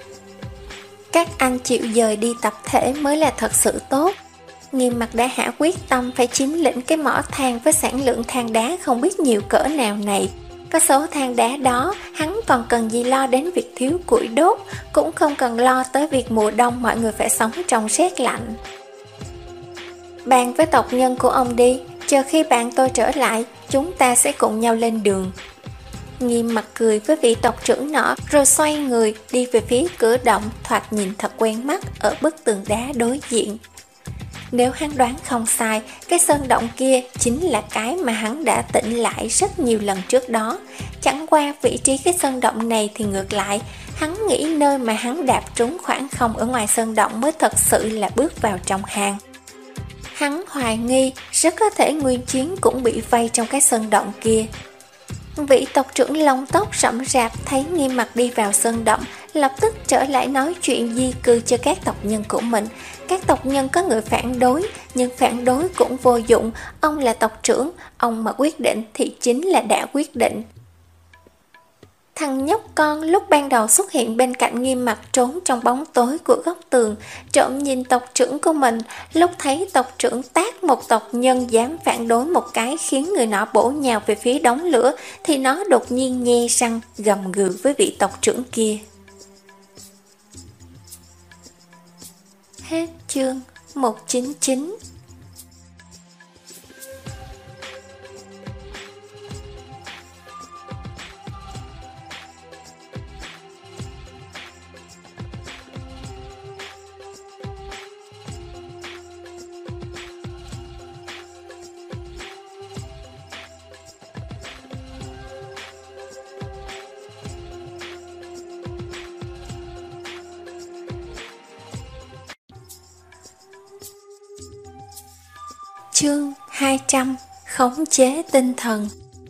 Các anh chịu dời đi tập thể mới là thật sự tốt. Nghiêm Mặc đã hạ quyết tâm phải chiếm lĩnh cái mỏ than với sản lượng than đá không biết nhiều cỡ nào này. Có số than đá đó, hắn còn cần gì lo đến việc thiếu củi đốt, cũng không cần lo tới việc mùa đông mọi người phải sống trong rét lạnh. Bàn với tộc nhân của ông đi, chờ khi bạn tôi trở lại, chúng ta sẽ cùng nhau lên đường. Nghiêm Mặc cười với vị tộc trưởng nọ, rồi xoay người đi về phía cửa động thoạt nhìn thật quen mắt ở bức tường đá đối diện. Nếu hắn đoán không sai, cái sơn động kia chính là cái mà hắn đã tỉnh lại rất nhiều lần trước đó. Chẳng qua vị trí cái sơn động này thì ngược lại, hắn nghĩ nơi mà hắn đạp trúng khoảng không ở ngoài sơn động mới thật sự là bước vào trong hang. Hắn hoài nghi rất có thể Nguyên Chiến cũng bị vây trong cái sơn động kia. Vị tộc trưởng lông tóc rậm rạp thấy Nghiêm Mặc đi vào sơn động, lập tức trở lại nói chuyện di cư cho các tộc nhân của mình. Các tộc nhân có người phản đối, nhưng phản đối cũng vô dụng, ông là tộc trưởng, ông mà quyết định thì chính là đã quyết định. Thằng nhóc con lúc ban đầu xuất hiện bên cạnh Nghiêm Mặc trốn trong bóng tối của góc tường, trộm nhìn tộc trưởng của mình, lúc thấy tộc trưởng tát một tộc nhân dám phản đối một cái khiến người nọ bổ nhào về phía đống lửa, thì nó đột nhiên nhe răng gầm gừ với vị tộc trưởng kia. Hết chương một trăm chín mươi chín. Chương hai trăm khống chế tinh thần.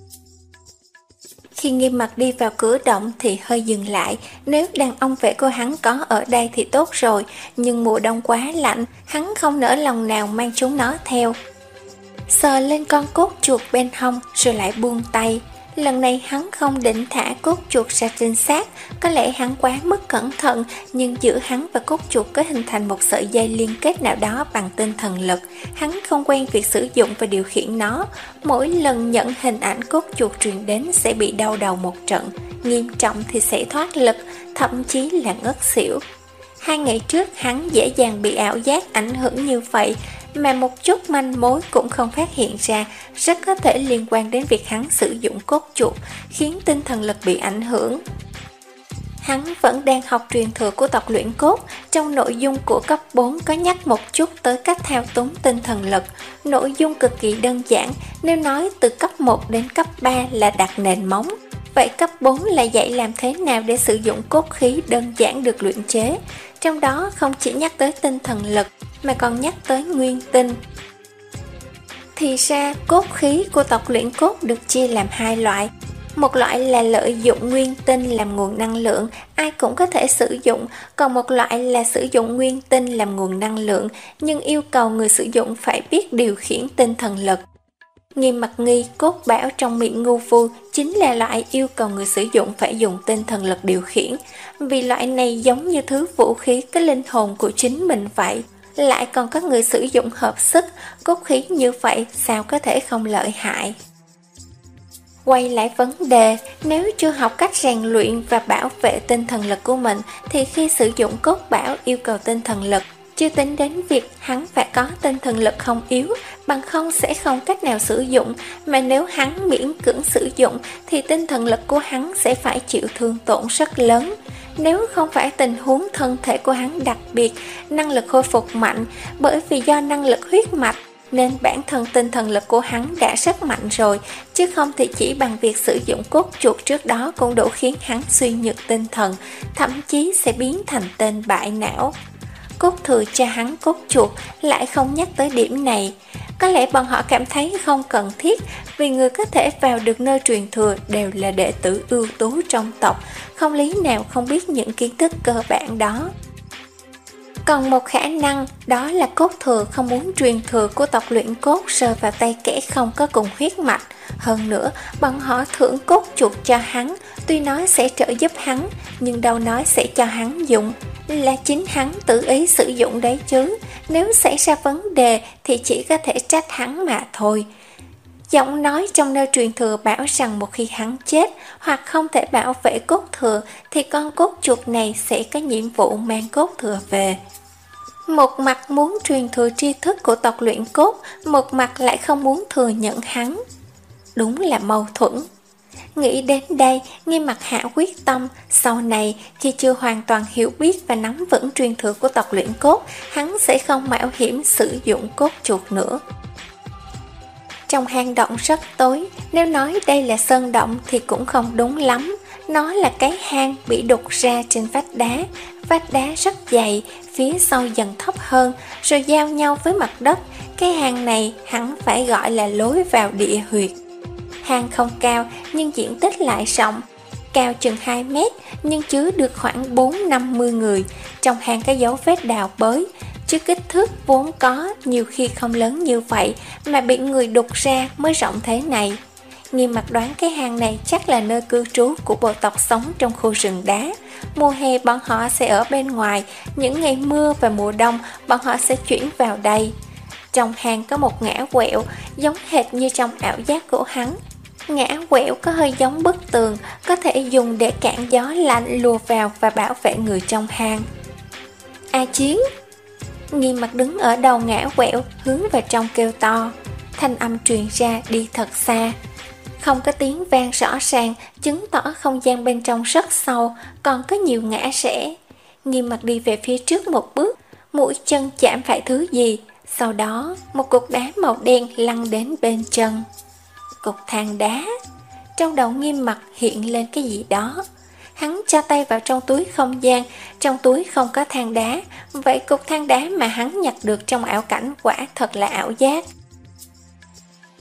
Khi Nghiêm Mặc đi vào cửa động thì hơi dừng lại, nếu đàn ông vệ của hắn có ở đây thì tốt rồi, nhưng mùa đông quá lạnh, hắn không nỡ lòng nào mang chúng nó theo. Sờ lên con cốt chuột bên hông rồi lại buông tay. Lần này hắn không định thả cốt chuột ra trinh sát, có lẽ hắn quá mức cẩn thận, nhưng giữa hắn và cốt chuột có hình thành một sợi dây liên kết nào đó bằng tinh thần lực. Hắn không quen việc sử dụng và điều khiển nó, mỗi lần nhận hình ảnh cốt chuột truyền đến sẽ bị đau đầu một trận, nghiêm trọng thì sẽ thoát lực, thậm chí là ngất xỉu. Hai ngày trước hắn dễ dàng bị ảo giác ảnh hưởng như vậy, mà một chút manh mối cũng không phát hiện ra, rất có thể liên quan đến việc hắn sử dụng cốt chuột, khiến tinh thần lực bị ảnh hưởng. Hắn vẫn đang học truyền thừa của tộc luyện cốt, trong nội dung của cấp bốn có nhắc một chút tới cách thao túng tinh thần lực. Nội dung cực kỳ đơn giản, nếu nói từ cấp một đến cấp ba là đặt nền móng, vậy cấp bốn là dạy làm thế nào để sử dụng cốt khí đơn giản được luyện chế. Trong đó không chỉ nhắc tới tinh thần lực, mà còn nhắc tới nguyên tinh. Thì ra cốt khí của tộc luyện cốt được chia làm hai loại. Một loại là lợi dụng nguyên tinh làm nguồn năng lượng, ai cũng có thể sử dụng, còn một loại là sử dụng nguyên tinh làm nguồn năng lượng, nhưng yêu cầu người sử dụng phải biết điều khiển tinh thần lực. Nghiêm Mặc nghi cốt bảo trong miệng ngu vu chính là loại yêu cầu người sử dụng phải dùng tinh thần lực điều khiển, vì loại này giống như thứ vũ khí có linh hồn của chính mình vậy. Lại còn có người sử dụng hợp sức, cốt khí như vậy sao có thể không lợi hại. Quay lại vấn đề, nếu chưa học cách rèn luyện và bảo vệ tinh thần lực của mình thì khi sử dụng cốt bảo yêu cầu tinh thần lực, chưa tính đến việc hắn phải có tinh thần lực không yếu, bằng không sẽ không cách nào sử dụng, mà nếu hắn miễn cưỡng sử dụng thì tinh thần lực của hắn sẽ phải chịu thương tổn rất lớn. Nếu không phải tình huống thân thể của hắn đặc biệt, năng lực khôi phục mạnh, bởi vì do năng lực huyết mạch, nên bản thân tinh thần lực của hắn đã rất mạnh rồi, chứ không thì chỉ bằng việc sử dụng cốt chuột trước đó cũng đủ khiến hắn suy nhược tinh thần, thậm chí sẽ biến thành tên bại não. Cốt thừa cho hắn cốt chuột lại không nhắc tới điểm này. Có lẽ bọn họ cảm thấy không cần thiết, vì người có thể vào được nơi truyền thừa đều là đệ tử ưu tú trong tộc, không lý nào không biết những kiến thức cơ bản đó. Còn một khả năng đó là cốt thừa không muốn truyền thừa của tộc luyện cốt rơi vào tay kẻ không có cùng huyết mạch. Hơn nữa, bọn họ thưởng cốt chuột cho hắn, tuy nói sẽ trợ giúp hắn, nhưng đâu nói sẽ cho hắn dùng. Là chính hắn tự ý sử dụng đấy chứ, nếu xảy ra vấn đề thì chỉ có thể trách hắn mà thôi. Giọng nói trong nơi truyền thừa bảo rằng một khi hắn chết hoặc không thể bảo vệ cốt thừa thì con cốt chuột này sẽ có nhiệm vụ mang cốt thừa về. Một mặt muốn truyền thừa tri thức của tộc luyện cốt, một mặt lại không muốn thừa nhận hắn. Đúng là mâu thuẫn. Nghĩ đến đây, Nghiêm Mặc hạ quyết tâm, sau này khi chưa hoàn toàn hiểu biết và nắm vững truyền thừa của tộc luyện cốt, hắn sẽ không mạo hiểm sử dụng cốt chuột nữa. Trong hang động rất tối, nếu nói đây là sơn động thì cũng không đúng lắm. Nó là cái hang bị đục ra trên vách đá, vách đá rất dày, phía sau dần thấp hơn, rồi giao nhau với mặt đất. Cái hang này hẳn phải gọi là lối vào địa huyệt. Hang không cao nhưng diện tích lại rộng, cao chừng hai mét nhưng chứa được khoảng bốn năm mươi người. Trong hang có dấu vết đào bới, chứ kích thước vốn có nhiều khi không lớn như vậy, mà bị người đục ra mới rộng thế này. Nghiêm Mặc đoán cái hang này chắc là nơi cư trú của bộ tộc sống trong khu rừng đá. Mùa hè bọn họ sẽ ở bên ngoài, những ngày mưa và mùa đông bọn họ sẽ chuyển vào đây. Trong hang có một ngã quẹo, giống hệt như trong ảo giác của hắn. Ngã quẹo có hơi giống bức tường, có thể dùng để cản gió lạnh lùa vào và bảo vệ người trong hang. A Chiến! Nghiêm Mặc đứng ở đầu ngã quẹo, hướng vào trong kêu to. Thanh âm truyền ra đi thật xa. Không có tiếng vang rõ ràng, chứng tỏ không gian bên trong rất sâu, còn có nhiều ngã rẽ. Nghiêm Mặc đi về phía trước một bước, mũi chân chạm phải thứ gì, sau đó một cục đá màu đen lăn đến bên chân. Cục than đá. Trong đầu Nghiêm Mặc hiện lên cái gì đó. Hắn cho tay vào trong túi không gian, trong túi không có than đá, vậy cục than đá mà hắn nhặt được trong ảo cảnh quả thật là ảo giác.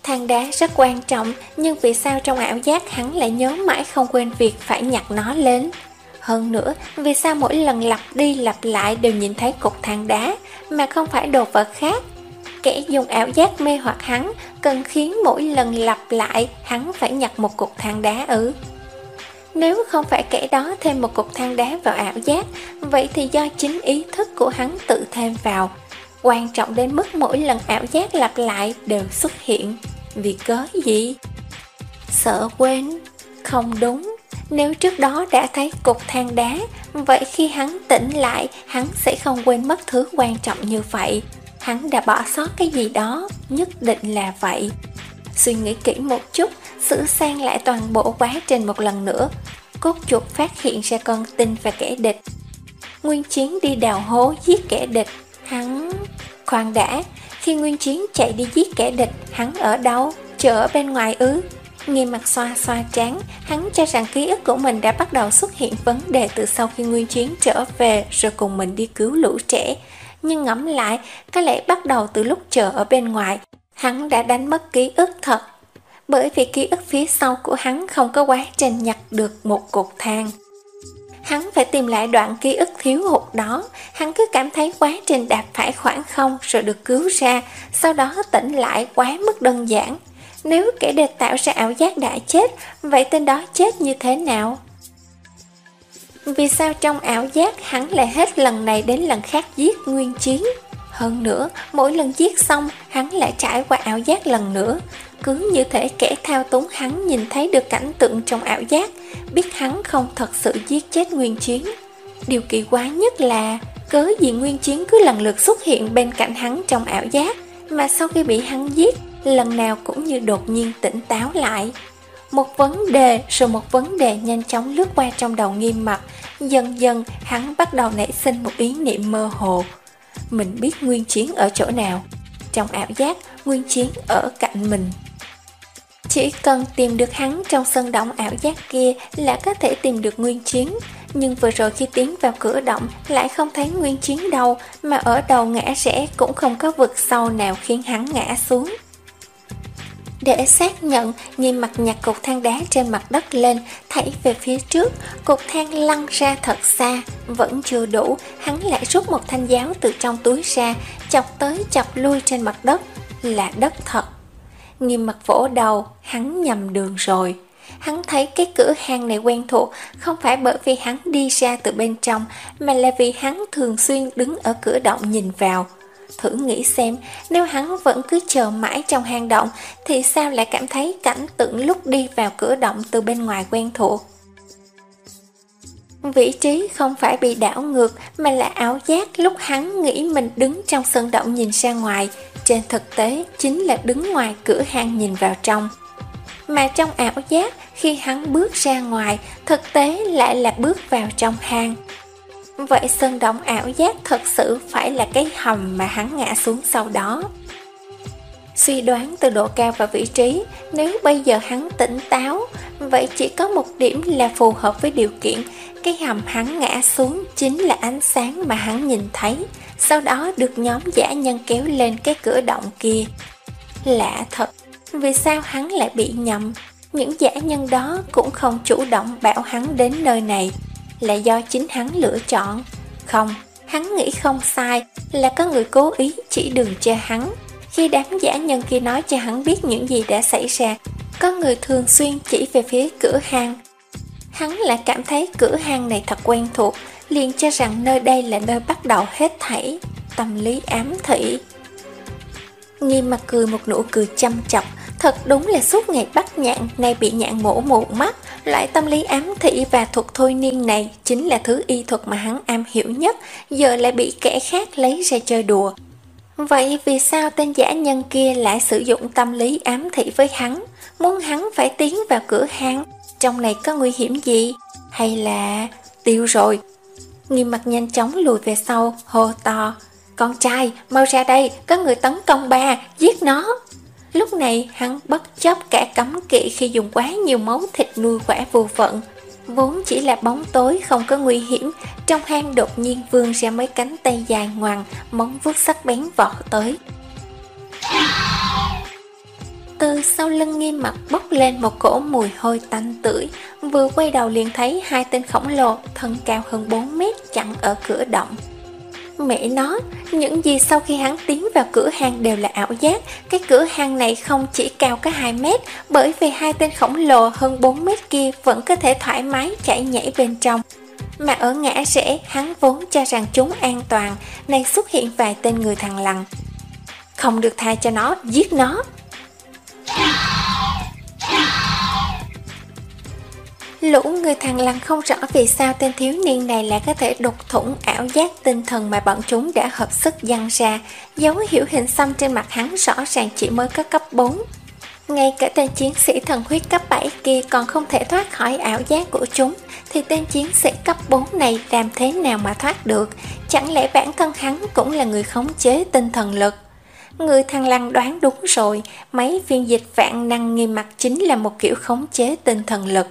than đá rất quan trọng, nhưng vì sao trong ảo giác hắn lại nhớ mãi không quên việc phải nhặt nó lên? Hơn nữa, vì sao mỗi lần lặp đi lặp lại đều nhìn thấy cục than đá, mà không phải đồ vật khác? Kẻ dùng ảo giác mê hoặc hắn, cần khiến mỗi lần lặp lại hắn phải nhặt một cục than đá ư? Nếu không phải kẻ đó thêm một cục than đá vào ảo giác, vậy thì do chính ý thức của hắn tự thêm vào. Quan trọng đến mức mỗi lần ảo giác lặp lại đều xuất hiện. Vì cớ gì? Sợ quên? Không đúng. Nếu trước đó đã thấy cục than đá, vậy khi hắn tỉnh lại, hắn sẽ không quên mất thứ quan trọng như vậy. Hắn đã bỏ sót cái gì đó, nhất định là vậy. Suy nghĩ kỹ một chút, sửa sang lại toàn bộ quá trình một lần nữa. Cốt chuột phát hiện ra con tin và kẻ địch. Nguyên Chiến đi đào hố giết kẻ địch. Hắn... Khoan đã, khi Nguyên Chiến chạy đi giết kẻ địch, hắn ở đâu? Chờ ở bên ngoài ư? Nghiêm Mặt xoa xoa trán, hắn cho rằng ký ức của mình đã bắt đầu xuất hiện vấn đề từ sau khi Nguyên Chiến trở về rồi cùng mình đi cứu lũ trẻ. Nhưng ngẫm lại, có lẽ bắt đầu từ lúc chờ ở bên ngoài, hắn đã đánh mất ký ức thật. Bởi vì ký ức phía sau của hắn không có quá trình nhặt được một cục than. Hắn phải tìm lại đoạn ký ức thiếu hụt đó. Hắn cứ cảm thấy quá trình đạp phải khoảng không rồi được cứu ra, sau đó tỉnh lại quá mức đơn giản. Nếu kẻ địch tạo ra ảo giác đã chết, vậy tên đó chết như thế nào? Vì sao trong ảo giác hắn lại hết lần này đến lần khác giết Nguyên Chiến? Hơn nữa, mỗi lần giết xong, hắn lại trải qua ảo giác lần nữa. Cứ như thể kẻ thao túng hắn nhìn thấy được cảnh tượng trong ảo giác, biết hắn không thật sự giết chết Nguyên Chiến. Điều kỳ quái nhất là, cớ gì Nguyên Chiến cứ lần lượt xuất hiện bên cạnh hắn trong ảo giác, mà sau khi bị hắn giết, lần nào cũng như đột nhiên tỉnh táo lại. Một vấn đề rồi một vấn đề nhanh chóng lướt qua trong đầu Nghiêm Mặt. Dần dần hắn bắt đầu nảy sinh một ý niệm mơ hồ. Mình biết Nguyên Chiến ở chỗ nào. Trong ảo giác, Nguyên Chiến ở cạnh mình. Chỉ cần tìm được hắn trong sân động ảo giác kia là có thể tìm được Nguyên Chiến. Nhưng vừa rồi khi tiến vào cửa động lại không thấy Nguyên Chiến đâu, mà ở đầu ngã rẽ cũng không có vực sâu nào khiến hắn ngã xuống. Để xác nhận, Nghiêm Mặt nhặt cục than đá trên mặt đất lên, thảy về phía trước, cục than lăn ra thật xa. Vẫn chưa đủ, hắn lại rút một thanh giáo từ trong túi ra, chọc tới chọc lui trên mặt đất. Là đất thật. Nghiêm Mặt vỗ đầu, hắn nhầm đường rồi. Hắn thấy cái cửa hang này quen thuộc, không phải bởi vì hắn đi ra từ bên trong, mà là vì hắn thường xuyên đứng ở cửa động nhìn vào. Thử nghĩ xem, nếu hắn vẫn cứ chờ mãi trong hang động, thì sao lại cảm thấy cảnh tượng lúc đi vào cửa động từ bên ngoài quen thuộc? Vị trí không phải bị đảo ngược, mà là ảo giác lúc hắn nghĩ mình đứng trong sân động nhìn ra ngoài. Trên thực tế, chính là đứng ngoài cửa hang nhìn vào trong. Mà trong ảo giác, khi hắn bước ra ngoài, thực tế lại là bước vào trong hang. Vậy sân động ảo giác thật sự phải là cái hầm mà hắn ngã xuống sau đó. Suy đoán từ độ cao và vị trí, nếu bây giờ hắn tỉnh táo, vậy chỉ có một điểm là phù hợp với điều kiện. Cái hầm hắn ngã xuống chính là ánh sáng mà hắn nhìn thấy, sau đó được nhóm dã nhân kéo lên cái cửa động kia. Lạ thật, vì sao hắn lại bị nhầm? Những dã nhân đó cũng không chủ động bảo hắn đến nơi này, là do chính hắn lựa chọn. Không, hắn nghĩ không sai, là có người cố ý chỉ đường cho hắn. Khi đám dã nhân kia nói cho hắn biết những gì đã xảy ra, có người thường xuyên chỉ về phía cửa hang. Hắn lại cảm thấy cửa hang này thật quen thuộc, liền cho rằng nơi đây là nơi bắt đầu hết thảy. Tâm lý ám thị. Nghiêm Mặt cười một nụ cười chăm chọc. Thật đúng là suốt ngày bắt nhạn, nay bị nhạn mổ mù mắt. Loại tâm lý ám thị và thuật thôi niên này chính là thứ y thuật mà hắn am hiểu nhất, giờ lại bị kẻ khác lấy ra chơi đùa. Vậy vì sao tên dã nhân kia lại sử dụng tâm lý ám thị với hắn, muốn hắn phải tiến vào cửa hang? Trong này có nguy hiểm gì? Hay là... tiêu rồi. Nghiêm Mặt nhanh chóng lùi về sau, hô to: Con trai, mau ra đây, có người tấn công ba, giết nó. Lúc này hắn bất chấp cả cấm kỵ khi dùng quá nhiều máu thịt nuôi quả vô vận. Vốn chỉ là bóng tối không có nguy hiểm, trong hang đột nhiên vươn ra mấy cánh tay dài ngoằng, móng vuốt sắc bén vọt tới. Từ sau lưng Nghiêm Mặc bốc lên một cỗ mùi hôi tanh tưởi, vừa quay đầu liền thấy hai tên khổng lồ thân cao hơn bốn mét chặn ở cửa động. Mẹ nó, những gì sau khi hắn tiến vào cửa hang đều là ảo giác. Cái cửa hang này không chỉ cao có hai mét, bởi vì hai tên khổng lồ hơn bốn mét kia vẫn có thể thoải mái chạy nhảy bên trong. Mà ở ngã rẽ, hắn vốn cho rằng chúng an toàn, nay xuất hiện vài tên người thằn lằn. Không được tha cho nó, giết nó. Lũ người thằn lằn không rõ vì sao tên thiếu niên này lại có thể đục thủng ảo giác tinh thần mà bọn chúng đã hợp sức giăng ra. Dấu hiệu hình xăm trên mặt hắn rõ ràng chỉ mới có cấp bốn. Ngay cả tên chiến sĩ thần huyết cấp bảy kia còn không thể thoát khỏi ảo giác của chúng, thì tên chiến sĩ cấp bốn này làm thế nào mà thoát được? Chẳng lẽ bản thân hắn cũng là người khống chế tinh thần lực? Người thằn lằn đoán đúng rồi, mấy viên dịch vạn năng Nghiêm Mặc chính là một kiểu khống chế tinh thần lực.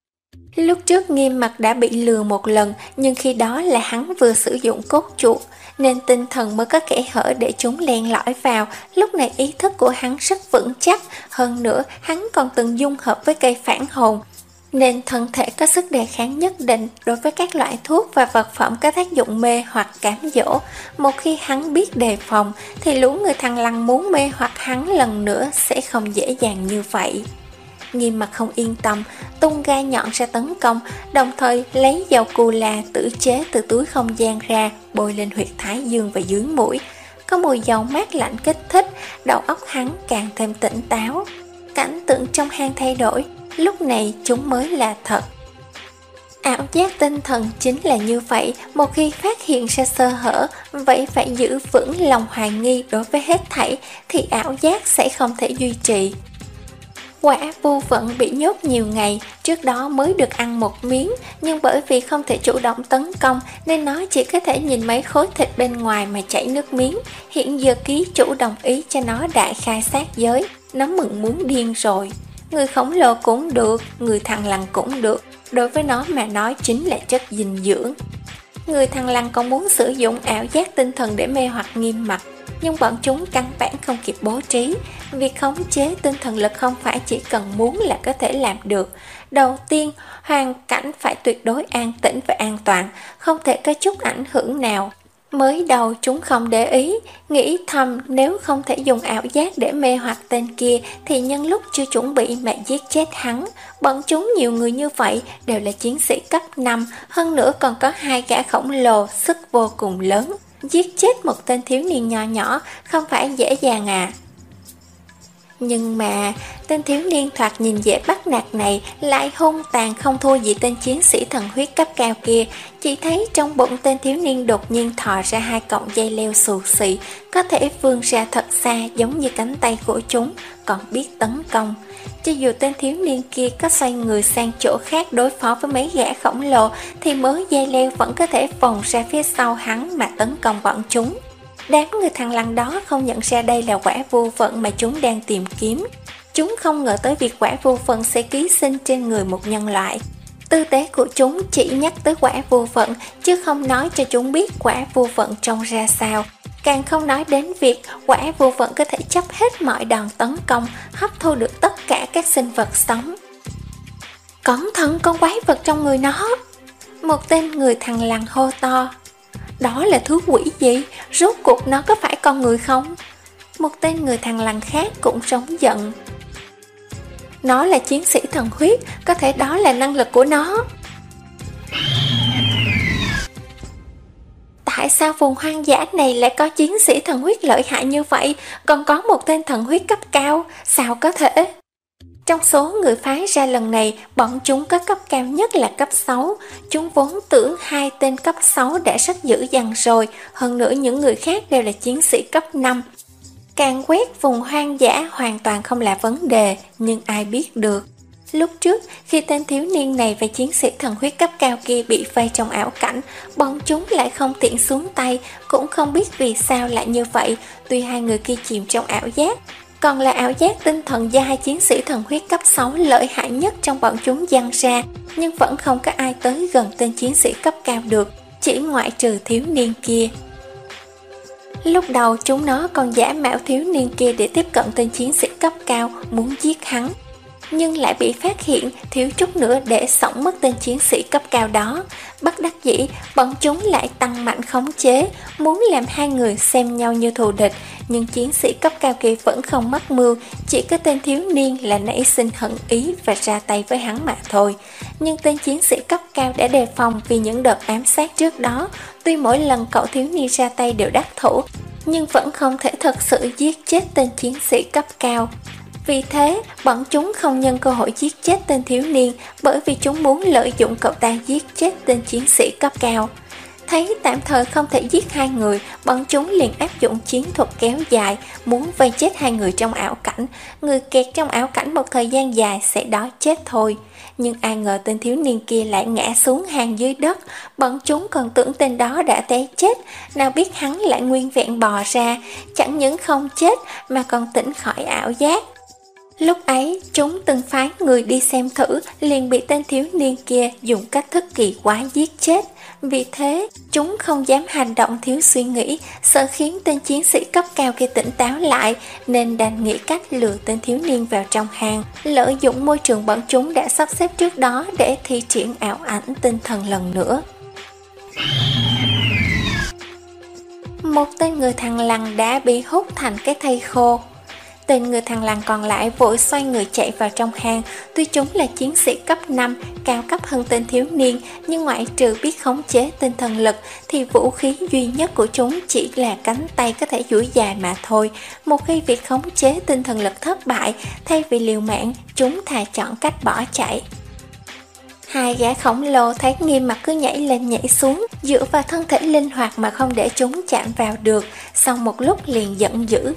Lúc trước Nghiêm Mặc đã bị lừa một lần, nhưng khi đó là hắn vừa sử dụng cốt chuột, nên tinh thần mới có kẽ hở để chúng len lỏi vào. Lúc này ý thức của hắn rất vững chắc, hơn nữa hắn còn từng dung hợp với cây phản hồn, nên thân thể có sức đề kháng nhất định đối với các loại thuốc và vật phẩm có tác dụng mê hoặc cám dỗ. Một khi hắn biết đề phòng, thì lũ người thằn lằn muốn mê hoặc hắn lần nữa sẽ không dễ dàng như vậy. Nghiêm Mặc không yên tâm, tung gai nhọn ra tấn công, đồng thời lấy dầu cù là tự chế từ túi không gian ra, bôi lên huyệt thái dương và dưới mũi. Có mùi dầu mát lạnh kích thích, đầu óc hắn càng thêm tỉnh táo. Cảnh tượng trong hang thay đổi, lúc này chúng mới là thật. Ảo giác tinh thần chính là như vậy, một khi phát hiện ra sơ hở, vậy phải giữ vững lòng hoài nghi đối với hết thảy, thì ảo giác sẽ không thể duy trì. Quả Vu Vận bị nhốt nhiều ngày, trước đó mới được ăn một miếng, nhưng bởi vì không thể chủ động tấn công nên nó chỉ có thể nhìn mấy khối thịt bên ngoài mà chảy nước miếng. Hiện giờ ký chủ đồng ý cho nó đại khai sát giới, nó mừng muốn điên rồi. Người khổng lồ cũng được, người thằn lằn cũng được, đối với nó mà nói chính là chất dinh dưỡng. Người thằn lằn còn muốn sử dụng ảo giác tinh thần để mê hoặc Nghiêm Mặc, nhưng bọn chúng căn bản không kịp bố trí. Việc khống chế tinh thần lực không phải chỉ cần muốn là có thể làm được. Đầu tiên, hoàn cảnh phải tuyệt đối an tĩnh và an toàn, không thể có chút ảnh hưởng nào. Mới đầu chúng không để ý, nghĩ thầm nếu không thể dùng ảo giác để mê hoặc tên kia thì nhân lúc chưa chuẩn bị mà giết chết hắn. Bọn chúng nhiều người như vậy đều là chiến sĩ cấp năm, hơn nữa còn có hai gã khổng lồ, sức vô cùng lớn. Giết chết một tên thiếu niên nhỏ nhỏ không phải dễ dàng à. Nhưng mà tên thiếu niên thoạt nhìn dễ bắt nạt này lại hung tàn không thua gì tên chiến sĩ thần huyết cấp cao kia. Chỉ thấy trong bụng tên thiếu niên đột nhiên thò ra hai cọng dây leo xù xì, có thể vươn ra thật xa giống như cánh tay của chúng, còn biết tấn công. Cho dù tên thiếu niên kia có xoay người sang chỗ khác đối phó với mấy gã khổng lồ, thì mớ dây leo vẫn có thể vòng ra phía sau hắn mà tấn công bọn chúng. Đám người thằn lằn đó không nhận ra đây là quả Vu Vận mà chúng đang tìm kiếm. Chúng không ngờ tới việc quả Vu Vận sẽ ký sinh trên người một nhân loại. Tư tế của chúng chỉ nhắc tới quả Vu Vận, chứ không nói cho chúng biết quả Vu Vận trông ra sao. Càng không nói đến việc quả Vu Vận có thể chấp hết mọi đòn tấn công, hấp thu được tất cả các sinh vật sống. Cẩn thận con quái vật trong người nó! Một tên người thằn lằn hô to. Đó là thứ quỷ gì? Rốt cuộc nó có phải con người không? Một tên người thằn lằn khác cũng sống giận. Nó là chiến sĩ thần huyết, có thể đó là năng lực của nó. Tại sao vùng hoang dã này lại có chiến sĩ thần huyết lợi hại như vậy, còn có một tên thần huyết cấp cao? Sao có thể? Trong số người phái ra lần này, bọn chúng có cấp cao nhất là cấp sáu. Chúng vốn tưởng hai tên cấp sáu đã rất dữ dằn rồi, hơn nữa những người khác đều là chiến sĩ cấp năm. Càng quét vùng hoang dã hoàn toàn không là vấn đề, nhưng ai biết được. Lúc trước, khi tên thiếu niên này và chiến sĩ thần huyết cấp cao kia bị vây trong ảo cảnh, bọn chúng lại không tiện xuống tay, cũng không biết vì sao lại như vậy. Tuy hai người kia chìm trong ảo giác, còn là ảo giác tinh thần do hai chiến sĩ thần huyết cấp sáu lợi hại nhất trong bọn chúng dăng ra, nhưng vẫn không có ai tới gần tên chiến sĩ cấp cao được, chỉ ngoại trừ thiếu niên kia. Lúc đầu chúng nó còn giả mạo thiếu niên kia để tiếp cận tên chiến sĩ cấp cao muốn giết hắn, nhưng lại bị phát hiện thiếu chút nữa để xổng mất tên chiến sĩ cấp cao đó. Bất đắc dĩ, bọn chúng lại tăng mạnh khống chế, muốn làm hai người xem nhau như thù địch, nhưng chiến sĩ cấp cao kia vẫn không mắc mưu, chỉ có tên thiếu niên là nảy sinh hận ý và ra tay với hắn mà thôi. Nhưng tên chiến sĩ cấp cao đã đề phòng vì những đợt ám sát trước đó, tuy mỗi lần cậu thiếu niên ra tay đều đắc thủ, nhưng vẫn không thể thật sự giết chết tên chiến sĩ cấp cao. Vì thế, bọn chúng không nhân cơ hội giết chết tên thiếu niên, bởi vì chúng muốn lợi dụng cậu ta giết chết tên chiến sĩ cấp cao. Thấy tạm thời không thể giết hai người, bọn chúng liền áp dụng chiến thuật kéo dài, muốn vây chết hai người trong ảo cảnh. Người kẹt trong ảo cảnh một thời gian dài sẽ đói chết thôi. Nhưng ai ngờ tên thiếu niên kia lại ngã xuống hang dưới đất, bọn chúng còn tưởng tên đó đã té chết, nào biết hắn lại nguyên vẹn bò ra, chẳng những không chết mà còn tỉnh khỏi ảo giác. Lúc ấy, chúng từng phái người đi xem thử, liền bị tên thiếu niên kia dùng cách thức kỳ quái giết chết. Vì thế, chúng không dám hành động thiếu suy nghĩ, sợ khiến tên chiến sĩ cấp cao kia tỉnh táo lại, nên đành nghĩ cách lừa tên thiếu niên vào trong hang, lợi dụng môi trường bọn chúng đã sắp xếp trước đó để thi triển ảo ảnh tinh thần lần nữa. Một tên người thằn lằn đã bị hút thành cái thây khô. Tên người thằn lằn còn lại vội xoay người chạy vào trong hang. Tuy chúng là chiến sĩ cấp năm, cao cấp hơn tên thiếu niên, nhưng ngoại trừ biết khống chế tinh thần lực thì vũ khí duy nhất của chúng chỉ là cánh tay có thể duỗi dài mà thôi. Một khi việc khống chế tinh thần lực thất bại, thay vì liều mạng, chúng thà chọn cách bỏ chạy. Hai gã khổng lồ thấy Nghiêm Mặc cứ nhảy lên nhảy xuống, dựa vào thân thể linh hoạt mà không để chúng chạm vào được, sau một lúc liền giận dữ.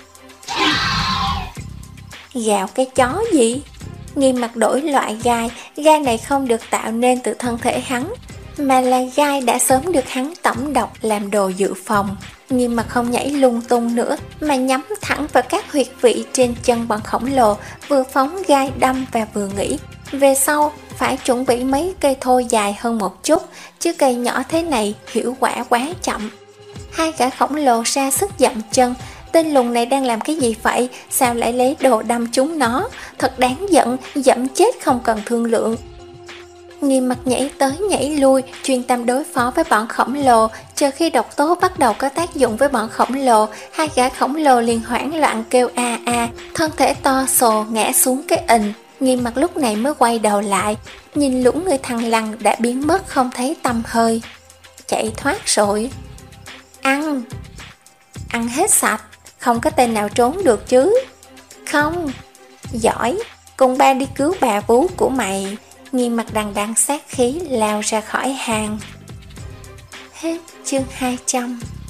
Gào cái chó gì? Nghiêm Mặc đổi loại gai, gai này không được tạo nên từ thân thể hắn, mà là gai đã sớm được hắn tẩm độc làm đồ dự phòng. Nghiêm Mặc không nhảy lung tung nữa, mà nhắm thẳng vào các huyệt vị trên chân bọn khổng lồ, vừa phóng gai đâm và vừa nghĩ. Về sau, phải chuẩn bị mấy cây thô dài hơn một chút, chứ cây nhỏ thế này hiệu quả quá chậm. Hai gã khổng lồ ra sức dậm chân. Tên lùn này đang làm cái gì vậy? Sao lại lấy đồ đâm chúng nó? Thật đáng giận, dẫm chết không cần thương lượng. Nghiêm Mặc nhảy tới nhảy lui, chuyên tâm đối phó với bọn khổng lồ. Chờ khi độc tố bắt đầu có tác dụng với bọn khổng lồ, hai gã khổng lồ liền hoảng loạn kêu a a, thân thể to xồ ngã xuống cái ình. Nghiêm Mặc lúc này mới quay đầu lại, nhìn lũ người thằn lằn đã biến mất không thấy tăm hơi. Chạy thoát rồi. Ăn Ăn hết sạch, không có tên nào trốn được chứ. Không. Giỏi, cùng ba đi cứu bà vú của mày. Nghiêm Mặc đằng đằng sát khí lao ra khỏi hang. Hết chương hai trăm.